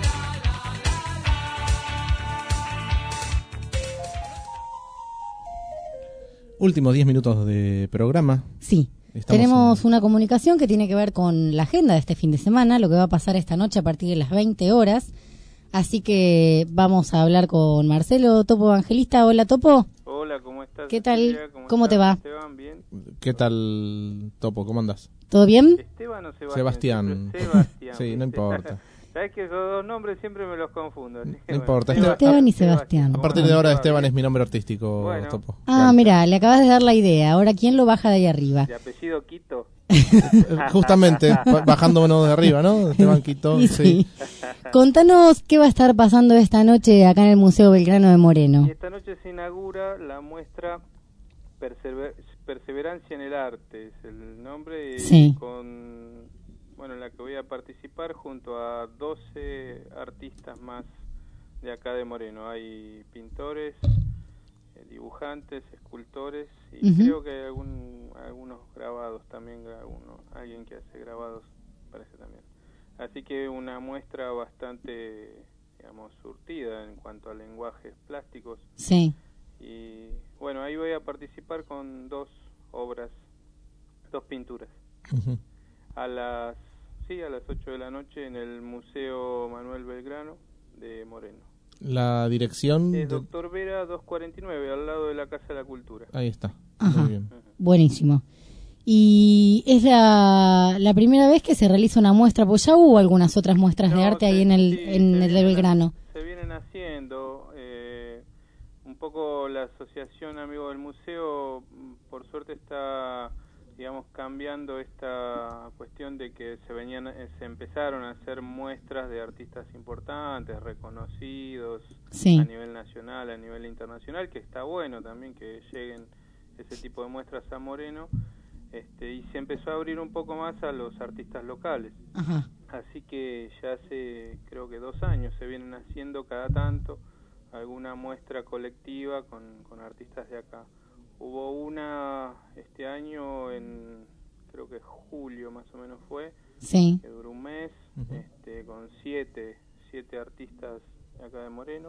Últimos diez minutos de programa. Sí. Estamos Tenemos en... una comunicación que tiene que ver con la agenda de este fin de semana, lo que va a pasar esta noche a partir de las veinte horas. Así que vamos a hablar con Marcelo Topo Evangelista. Hola, Topo. Hola, ¿cómo estás? ¿Qué tal? Cecilia? ¿Cómo, ¿Cómo estás, te va? Esteban? ¿Bien? ¿Qué tal, Topo? ¿Cómo andás? ¿Todo bien? ¿Esteban o Sebastián? Sebastián. Sebastián. Sí, no importa. Sabes que esos dos nombres siempre me los confundo. No bueno, importa. Esteban, Esteban y Sebastián. A partir de ahora Esteban es mi nombre artístico, bueno. Topo. Ah, mira, le acabas de dar la idea. Ahora, ¿quién lo baja de ahí arriba? De apellido Quito. Justamente, bajándonos de arriba, ¿no? Esteban Quito. Sí, sí. Contanos qué va a estar pasando esta noche acá en el Museo Belgrano de Moreno. Y esta noche se inaugura la muestra Persever- Perseverancia en el Arte, es el nombre, sí. con, bueno, en la que voy a participar junto a doce artistas más de acá de Moreno. Hay pintores, dibujantes, escultores y uh-huh. creo que hay algún, algunos grabados también, alguno, alguien que hace grabados parece también. Así que una muestra bastante, digamos, surtida en cuanto a lenguajes plásticos. Sí. Y bueno, ahí voy a participar con dos obras, dos pinturas. Uh-huh. A las, sí, a las ocho de la noche en el Museo Manuel Belgrano de Moreno. La dirección... Es Doctor Vera doscientos cuarenta y nueve, al lado de la Casa de la Cultura. Ahí está. Ajá. Muy bien. Buenísimo. Y es la, la primera vez que se realiza una muestra, pues ya hubo algunas otras muestras no, de arte se, ahí en el, sí, en el de Belgrano. Se vienen haciendo, eh, un poco la Asociación Amigos del Museo, por suerte está digamos, cambiando esta cuestión de que se venían, eh, se empezaron a hacer muestras de artistas importantes, reconocidos, sí, a nivel nacional, a nivel internacional, que está bueno también que lleguen ese tipo de muestras a Moreno, este, y se empezó a abrir un poco más a los artistas locales. Ajá. Así que ya hace, creo que dos años, se vienen haciendo cada tanto alguna muestra colectiva con, con artistas de acá. Hubo una este año en, creo que julio más o menos fue, sí, que duró un mes, uh-huh, este, con siete, siete artistas acá de Moreno,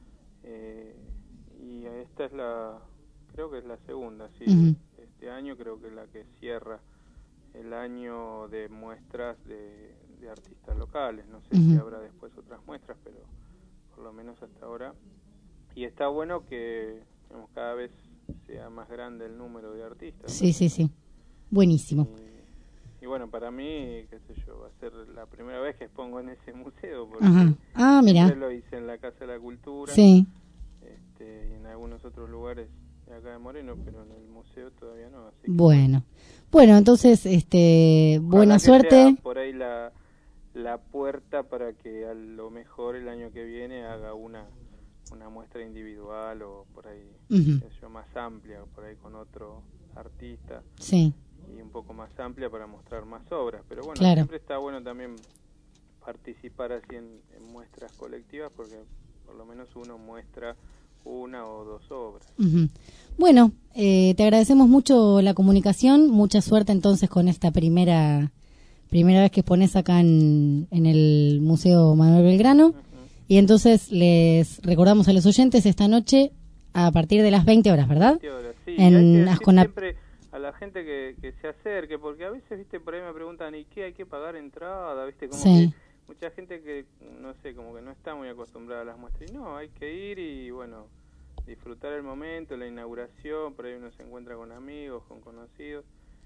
eh, y esta es la, creo que es la segunda, sí, uh-huh, este año creo que es la que cierra el año de muestras de, de artistas locales. No sé, uh-huh, si habrá después otras muestras, pero por lo menos hasta ahora. Y está bueno que, digamos, cada vez sea más grande el número de artistas. Sí, ¿no? sí, sí. Buenísimo. Y, y bueno, para mí, qué sé yo, va a ser la primera vez que expongo en ese museo. Porque ajá. Ah, mira. Lo hice en la Casa de la Cultura. Sí. Este, y en algunos otros lugares de acá de Moreno, pero en el museo todavía no. Así que bueno. Bueno, entonces, este, buena que suerte. Sea por ahí la, la puerta para que a lo mejor el año que viene haga una una muestra individual o por ahí, uh-huh, eso, más amplia, por ahí con otro artista, sí, y un poco más amplia para mostrar más obras. Pero bueno, claro, siempre está bueno también participar así en, en muestras colectivas, porque por lo menos uno muestra una o dos obras. Uh-huh. Bueno, eh, te agradecemos mucho la comunicación, mucha suerte entonces con esta primera primera vez que pones acá en, en el Museo Manuel Belgrano. Uh-huh. Y entonces les recordamos a los oyentes esta noche a partir de las veinte horas, ¿verdad? veinte horas, sí. En hay que Asconap. Siempre a la gente que, que se acerque, porque a veces, viste, por ahí me preguntan, ¿y qué? ¿Hay que pagar entrada? ¿Viste? Como sí, que mucha gente que, no sé, como que no está muy acostumbrada a las muestras. Y no, hay que ir y, bueno, disfrutar el momento, la inauguración, por ahí uno se encuentra con amigos, con conocidos.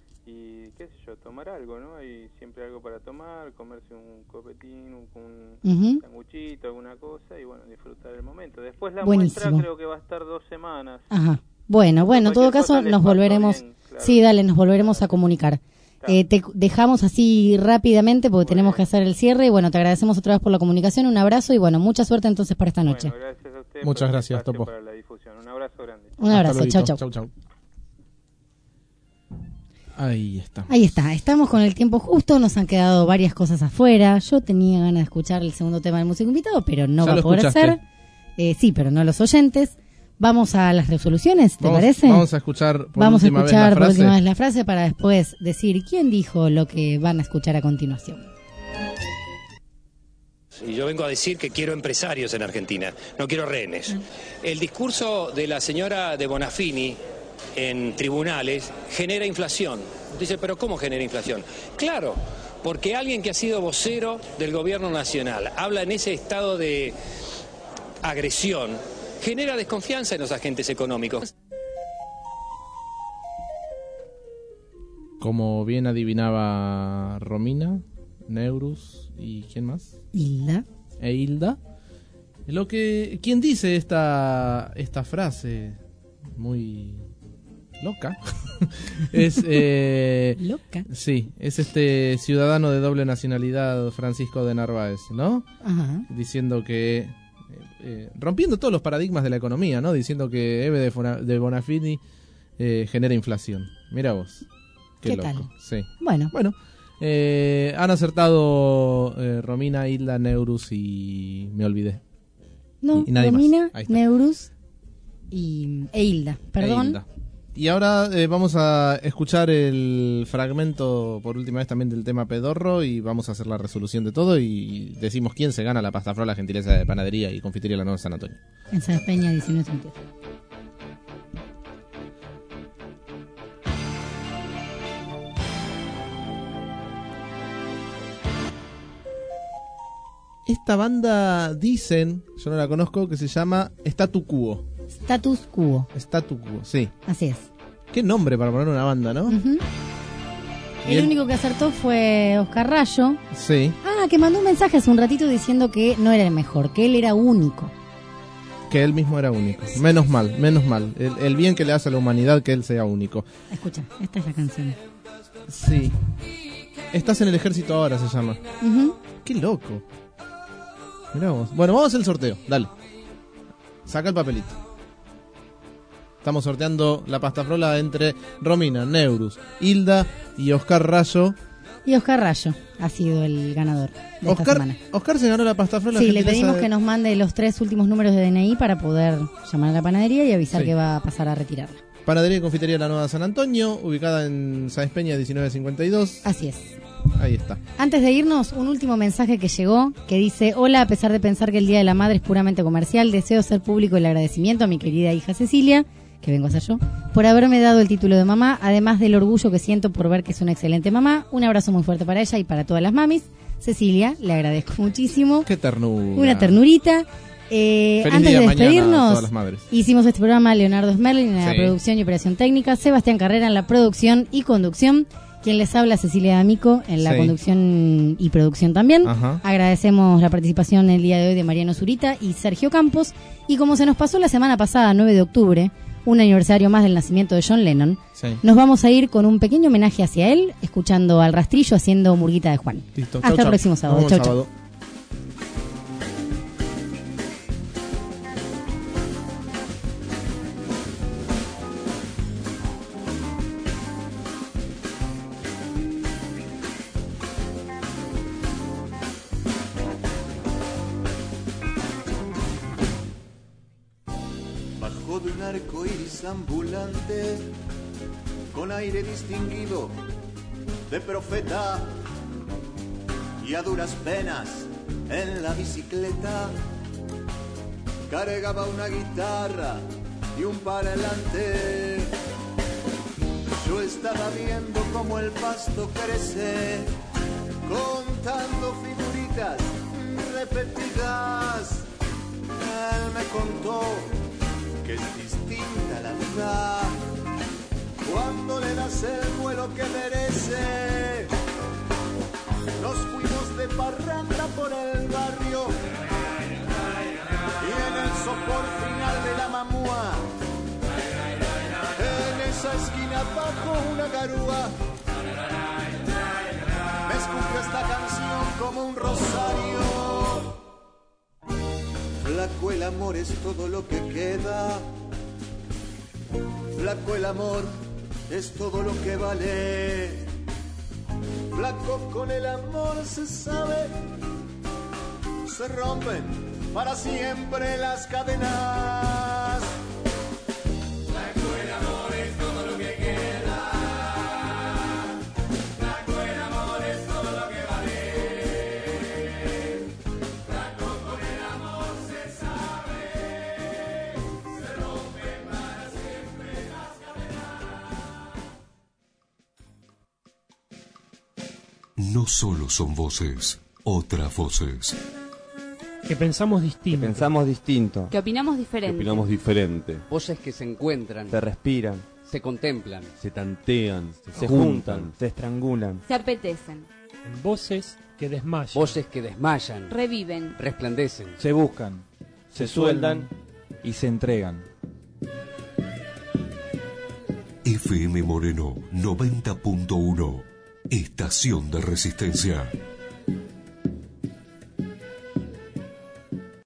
Y qué sé yo, tomar algo, ¿no? Hay siempre algo para tomar, comerse un copetín, un, un uh-huh, sanguchito, alguna cosa, y bueno, disfrutar el momento. Después la buenísimo, muestra creo que va a estar dos semanas. Ajá. Bueno, bueno, en todo caso nos volveremos, bien, claro, sí, dale, nos volveremos claro, a comunicar. Eh, te dejamos así rápidamente porque bueno, tenemos que hacer el cierre, y bueno, te agradecemos otra vez por la comunicación, un abrazo y bueno, mucha suerte entonces para esta noche. Bueno, gracias a usted. Muchas gracias, Topo. Para la difusión. Un abrazo grande. Un abrazo, chau, chau. Chau, chau. Ahí está. Ahí está, estamos con el tiempo justo, nos han quedado varias cosas afuera. Yo tenía ganas de escuchar el segundo tema del músico invitado, pero no ya va a poder escuchaste. ser. Eh, sí, pero no los oyentes. Vamos a las resoluciones, ¿te vamos, parece? Vamos a escuchar por vamos última a escuchar vez la por frase. última vez la frase para después decir quién dijo lo que van a escuchar a continuación. Y yo vengo a decir que quiero empresarios en Argentina, no quiero rehenes. El discurso de la señora de Bonafini en tribunales genera inflación. Dice, pero ¿cómo genera inflación? Claro, porque alguien que ha sido vocero del gobierno nacional habla en ese estado de agresión, genera desconfianza en los agentes económicos. Como bien adivinaba Romina, Neurus y ¿quién más? Hilda. E Hilda. Lo que, ¿quién dice esta esta frase muy loca? es eh, loca. Sí, es este ciudadano de doble nacionalidad, Francisco de Narváez, ¿no? Ajá. Diciendo que eh, rompiendo todos los paradigmas de la economía, ¿no? Diciendo que Eve de, Fona, de Bonafini eh, genera inflación. Mira vos. Qué, ¿Qué loco. tal? Sí. Bueno. Bueno. Eh, han acertado eh, Romina, Hilda, Neurus y me olvidé. No, y, y nadie Romina, más. Neurus y e Hilda, perdón. E Hilda. Y ahora eh, vamos a escuchar el fragmento por última vez también del tema pedorro y vamos a hacer la resolución de todo y decimos quién se gana la pasta frola gentileza de panadería y confitería La Nueva San Antonio. En San Peña diecinueve treinta y ocho. Esta banda dicen, yo no la conozco, que se llama Statu Quo. Status Quo. Statu Quo, sí. Así es. Qué nombre para poner una banda, ¿no? Uh-huh. El él... único que acertó fue Oscar Rayo. Sí. Ah, que mandó un mensaje hace un ratito diciendo que no era el mejor, que él era único. Que él mismo era único. Menos mal, menos mal. El, el bien que le hace a la humanidad que él sea único. Escucha, esta es la canción. Sí. Estás en el ejército ahora, se llama. Uh-huh. Qué loco. Mirá vos. Bueno, vamos a hacer el sorteo. Dale. Saca el papelito. Estamos sorteando la pasta frola entre Romina, Neurus, Hilda y Oscar Rayo. Y Oscar Rayo ha sido el ganador de Oscar, esta semana. Oscar se ganó la pasta frola. Sí, le pedimos de... que nos mande los tres últimos números de D N I para poder llamar a la panadería y avisar Sí. que va a pasar a retirarla. Panadería y confitería La Nueva San Antonio, ubicada en Sáenz Peña diecinueve cincuenta y dos. Así es. Ahí está. Antes de irnos, un último mensaje que llegó que dice: hola, a pesar de pensar que el Día de la Madre es puramente comercial, deseo ser público el agradecimiento a mi querida hija Cecilia, que vengo a ser yo, por haberme dado el título de mamá, además del orgullo que siento por ver que es una excelente mamá. Un abrazo muy fuerte para ella y para todas las mamis. Cecilia, le agradezco muchísimo. Qué ternura. Una ternurita. Eh, Feliz antes día de mañana a despedirnos, todas las madres. hicimos este programa Leonardo Smerlin en la Sí. producción y operación técnica, Sebastián Carrera en la producción y conducción, quien les habla Cecilia D'Amico en la Sí. conducción y producción también. Ajá. Agradecemos la participación el día de hoy de Mariano Zurita y Sergio Campos. Y como se nos pasó la semana pasada, nueve de octubre, un aniversario más del nacimiento de John Lennon, Sí. nos vamos a ir con un pequeño homenaje hacia él, escuchando al Rastrillo haciendo Murguita de Juan. Listo. Hasta Chau, el chau. próximo sábado. Nos Chau, vemos chau. sábado. Bajo de un arco iris ambulante, con aire distinguido de profeta, y a duras penas en la bicicleta cargaba una guitarra y un parlante. Yo estaba viendo cómo el pasto crece, contando figuritas repetidas. Él me contó que es distinta la vida cuando le das el vuelo que merece. Nos fuimos de parranda por el barrio y en el sopor final de la mamúa, en esa esquina bajo una garúa, me escupió esta canción como un rosario. Flaco, el amor es todo lo que queda. Flaco, el amor es todo lo que vale. Flaco, con el amor se sabe, se rompen para siempre las cadenas. Flaco, el amor es todo lo que queda. Flaco, el amor es todo lo que vale. Flaco, con el amor se sabe, se rompen para siempre las cadenas. No solo son voces, otras voces. Que pensamos distinto. Que pensamos distinto. Que opinamos Que diferente. opinamos diferente. Voces que se encuentran, Se respiran, se contemplan, se tantean, se juntan, juntan, se estrangulan. Se apetecen. En voces que desmayan. voces que desmayan, Reviven. resplandecen. Se buscan, se sueldan y se entregan. F M Moreno noventa punto uno. Estación de Resistencia.